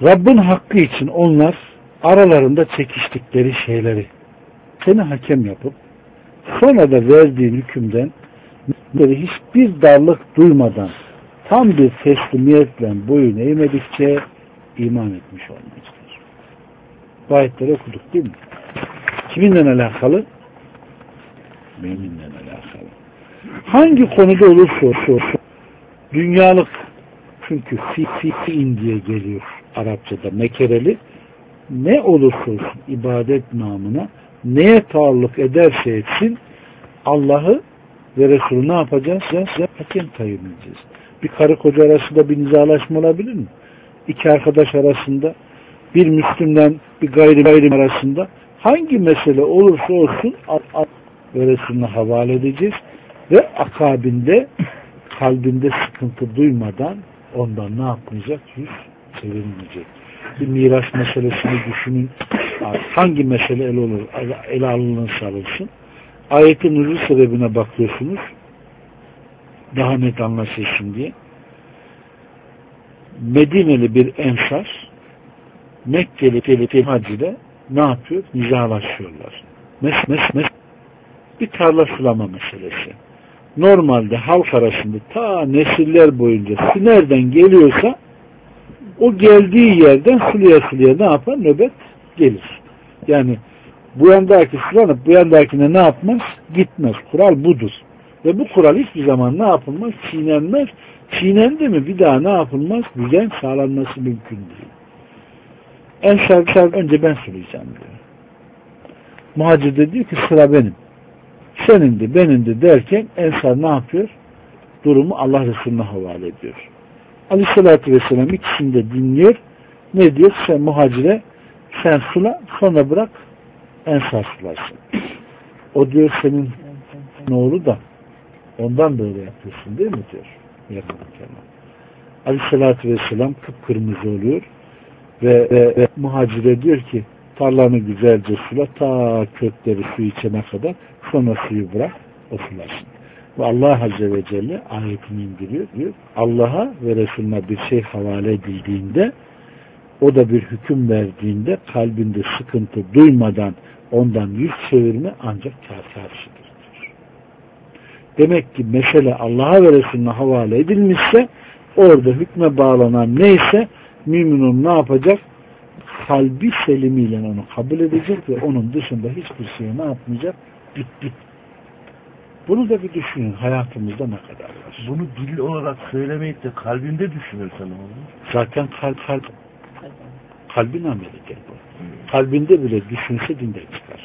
Rabbin hakkı için onlar aralarında çekiştikleri şeyleri seni hakem yapıp sonra da verdiğin hükümden hiçbir darlık duymadan tam bir teslimiyetle boyun eğmedikçe iman etmiş olmazlar. Bu ayetleri okuduk değil mi? Kiminle alakalı? Müminle alakalı. Hangi konuda olursa olsun dünyalık, çünkü fi fi fi'in diye geliyor Arapçada mekereli, ne olursa olsun ibadet namına neye taalluk ederse etsin Allah'ı ve Resulü ne yapacağız? Hakem tayin edeceğiz. Bir karı koca arasında bir nizalaşma olabilir mi? İki arkadaş arasında, bir Müslümden bir gayri gayri arasında hangi mesele olursa olsun Allah ve Resulüne havale edeceğiz ve akabinde kalbinde sıkıntı duymadan ondan ne yapmayacak? Yüz çevirmeyecek. Bir miras meselesini düşünün. Hangi mesele ele, olur, ele alınırsa alınsın. Ayetin nüzul sebebine bakıyorsunuz. Daha net anlaşılsın diye. Medineli bir ensar Mekkeli bir hac ile ne yapıyor? Nizalaşıyorlar. Mes, mes, mes, bir tarla sulama meselesi. Normalde halk arasında ta nesiller boyunca su nereden geliyorsa o geldiği yerden suluya suluya ne yapar? Nöbet gelir. Yani bu yandaki sulanıp bu yandakine ne yapmaz? Gitmez. Kural budur. Ve bu kural hiçbir zaman ne yapılmaz? Çiğnenmez. Çiğnendi mi bir daha ne yapılmaz? Düzen sağlanması mümkün değil. Ensar önce ben sulayacağım diyor. Muhacir de diyor ki sıra benim. Senin de benim de derken Ensar ne yapıyor? Durumu Allah Resulüne havale ediyor. Aleyhissalatü vesselam ikisini de dinliyor. Ne diyor? Sen muhacire sen sula, sonra bırak Ensar sularsın. O diyor senin oğlu da ondan böyle yapıyorsun değil mi diyor. Aleyhissalatü vesselam kıpkırmızı oluyor ve, ve, ve muhacire diyor ki tarlanı güzelce sula ta kökleri su içene kadar, sonra suyu bırak o sulasın. Ve Allah Azze ve Celle ayetini indiriyor diyor. Allah'a ve Resulüne bir şey havale edildiğinde, o da bir hüküm verdiğinde kalbinde sıkıntı duymadan ondan yüz çevirme ancak kâfirdir. Demek ki mesele Allah'a ve Resulüne havale edilmişse orada hükme bağlanan neyse mümin onu ne yapacak? Kalbi selimiyle onu kabul edecek ve onun dışında hiçbir şeye ne yapmayacak? Bit bit. Bunu da bir düşünün. Hayatımızda ne kadar var? Bunu dil olarak söylemeyip de kalbinde düşünürsen olur. Zaten kalp, kalp kalbin amelidir bu. Kalbinde bile düşünse dinde çıkar.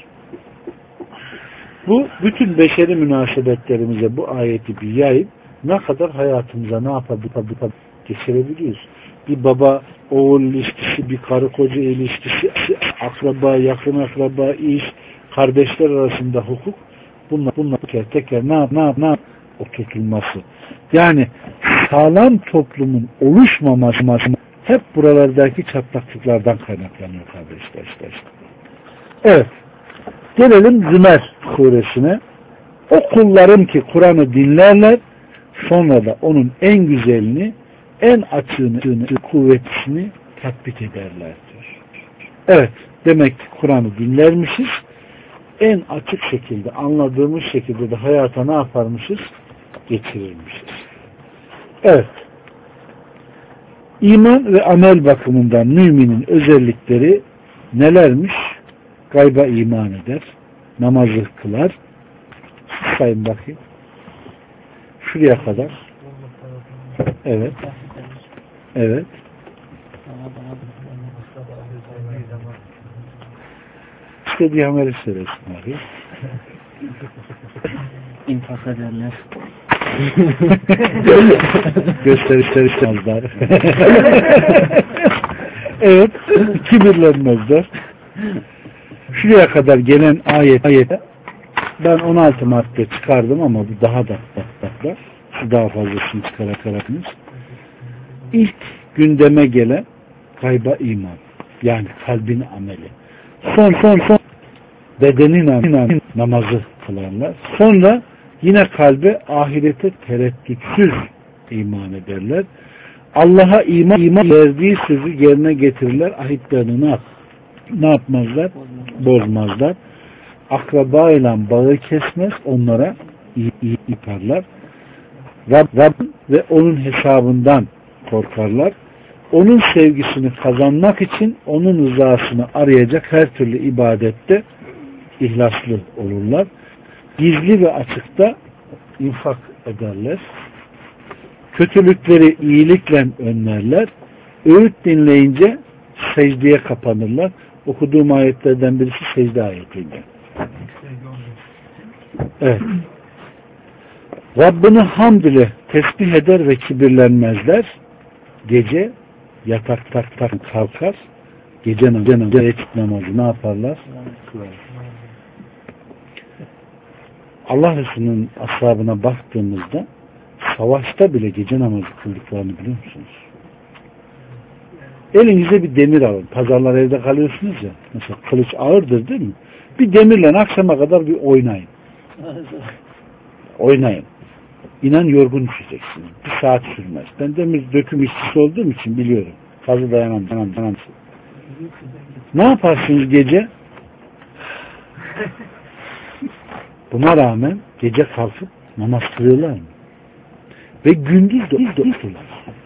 Bu bütün beşeri münasebetlerimize bu ayeti bir yayıp ne kadar hayatımıza ne yapabilir geçirebiliyoruz. Bir baba oğul ilişkisi, bir karı koca ilişkisi, akraba, yakın akraba, iş, kardeşler arasında hukuk, bunlar bunlar teker teker ne yap ne yap ne yap oturtulması. Yani sağlam toplumun oluşmaması hep buralardaki çatlaklıklardan kaynaklanıyor kardeşler işte. işte. Evet. Gelelim Zümer suresine. O kullarım ki Kur'an'ı dinlerler, sonra da onun en güzelini, en açığını, kuvvetlisini tatbik ederler diyor. Evet. Demek ki Kur'an'ı dinlermişiz. En açık şekilde, anladığımız şekilde de hayata ne yaparmışız? Geçirirmişiz. Evet. İman ve amel bakımından müminin özellikleri nelermiş? Gayba iman eder, namazı kılar. Sayın bakayım. Şuraya kadar. Evet. Evet. İstediği ameli söylesin abi. İnfak ederler. Gösterişler istemezler. Evet. Kibirlenmezler. Şuraya kadar gelen ayet, ayete ben on altı madde çıkardım ama bu daha da daha, daha fazlasını çıkararakınız. İlk gündeme gelen gayba iman. Yani kalbin ameli. Son son son bedenin namazı kılarlar. Sonra yine kalbe ahirete tereddütsüz iman ederler. Allah'a iman, iman verdiği sözü yerine getirirler. Ahitlerini ne, yap, ne yapmazlar? Bozmazlar. Akraba ile bağı kesmez. Onlara iyi, iyi yaparlar. Rab, Rab ve onun hesabından korkarlar. Onun sevgisini kazanmak için onun rızasını arayacak her türlü ibadette ihlaslı olurlar. Gizli ve açıkta infak ederler. Kötülükleri iyilikle önlerler. Öğüt dinleyince secdeye kapanırlar. Okuduğum ayetlerden birisi secde ayetiydi. Evet. Rabbini hamd ile tesbih eder ve kibirlenmezler. Gece yataktan kalkar. Gece namazı, teheccüd namazı ne yaparlar? Allah Resulü'nün ashabına baktığımızda savaşta bile gece namazı kıldıklarını biliyor musunuz? Elinize bir demir alın. Pazarlar evde kalıyorsunuz ya. Mesela kılıç ağırdır değil mi? Bir demirle akşama kadar bir oynayın. Oynayın. İnan yorgun düşeceksiniz. Bir saat sürmez. Ben demir döküm işçisi olduğum için biliyorum. Fazla dayanamam. dayanamam, dayanamam. Ne yaparsınız gece? Buna rağmen gece kalkıp namaz kılıyorlar mı? Ve gündüz de uyuyorlar.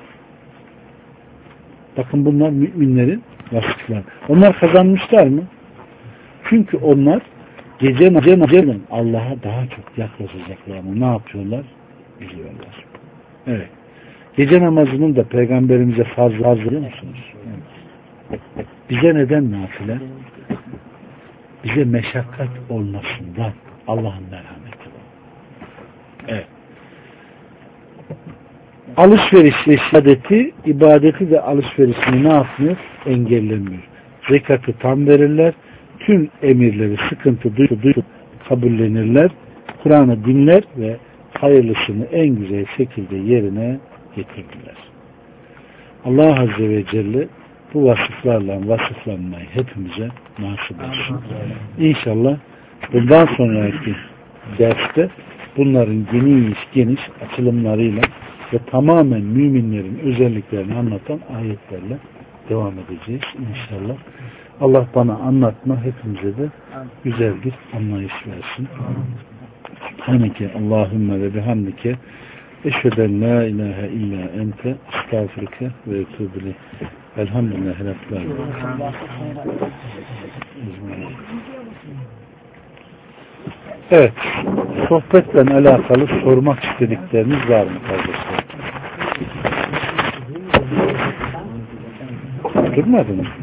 Bakın bunlar müminlerin vasıfları. Onlar kazanmışlar mı? Çünkü onlar gece gece Allah'a daha çok yaklaşacaklarını ne yapıyorlar? Biliyorlar. Evet. Gece namazının da peygamberimize farz biliyor musunuz? Evet. Bize neden nafile? Bize meşakkat olmasından Allah'ın merhameti var. Evet. Alışveriş ibadeti, ibadeti ve alışverişini ne yapmıyor? Engellemiyor. Zekatı tam verirler. Tüm emirleri sıkıntı duyup kabullenirler. Kur'an'ı dinler ve hayırlısını en güzel şekilde yerine getirdiler. Allah Azze ve Celle bu vasıflarla vasıflanmayı hepimize nasip etsin. İnşallah bundan sonraki derste bunların geniş geniş açılımlarıyla ve tamamen müminlerin özelliklerini anlatan ayetlerle devam edeceğiz inşallah. Allah bana anlatma hepimize de güzel bir anlayış versin. Subhaneke Allahümme ve bihamdike eşheden la ilahe illa ente estağfirüke ve etûbü elhamdülillahi rabbil alemin. Evet, sohbetle alakalı sormak istedikleriniz var mı kardeşler? Durmadınız mı?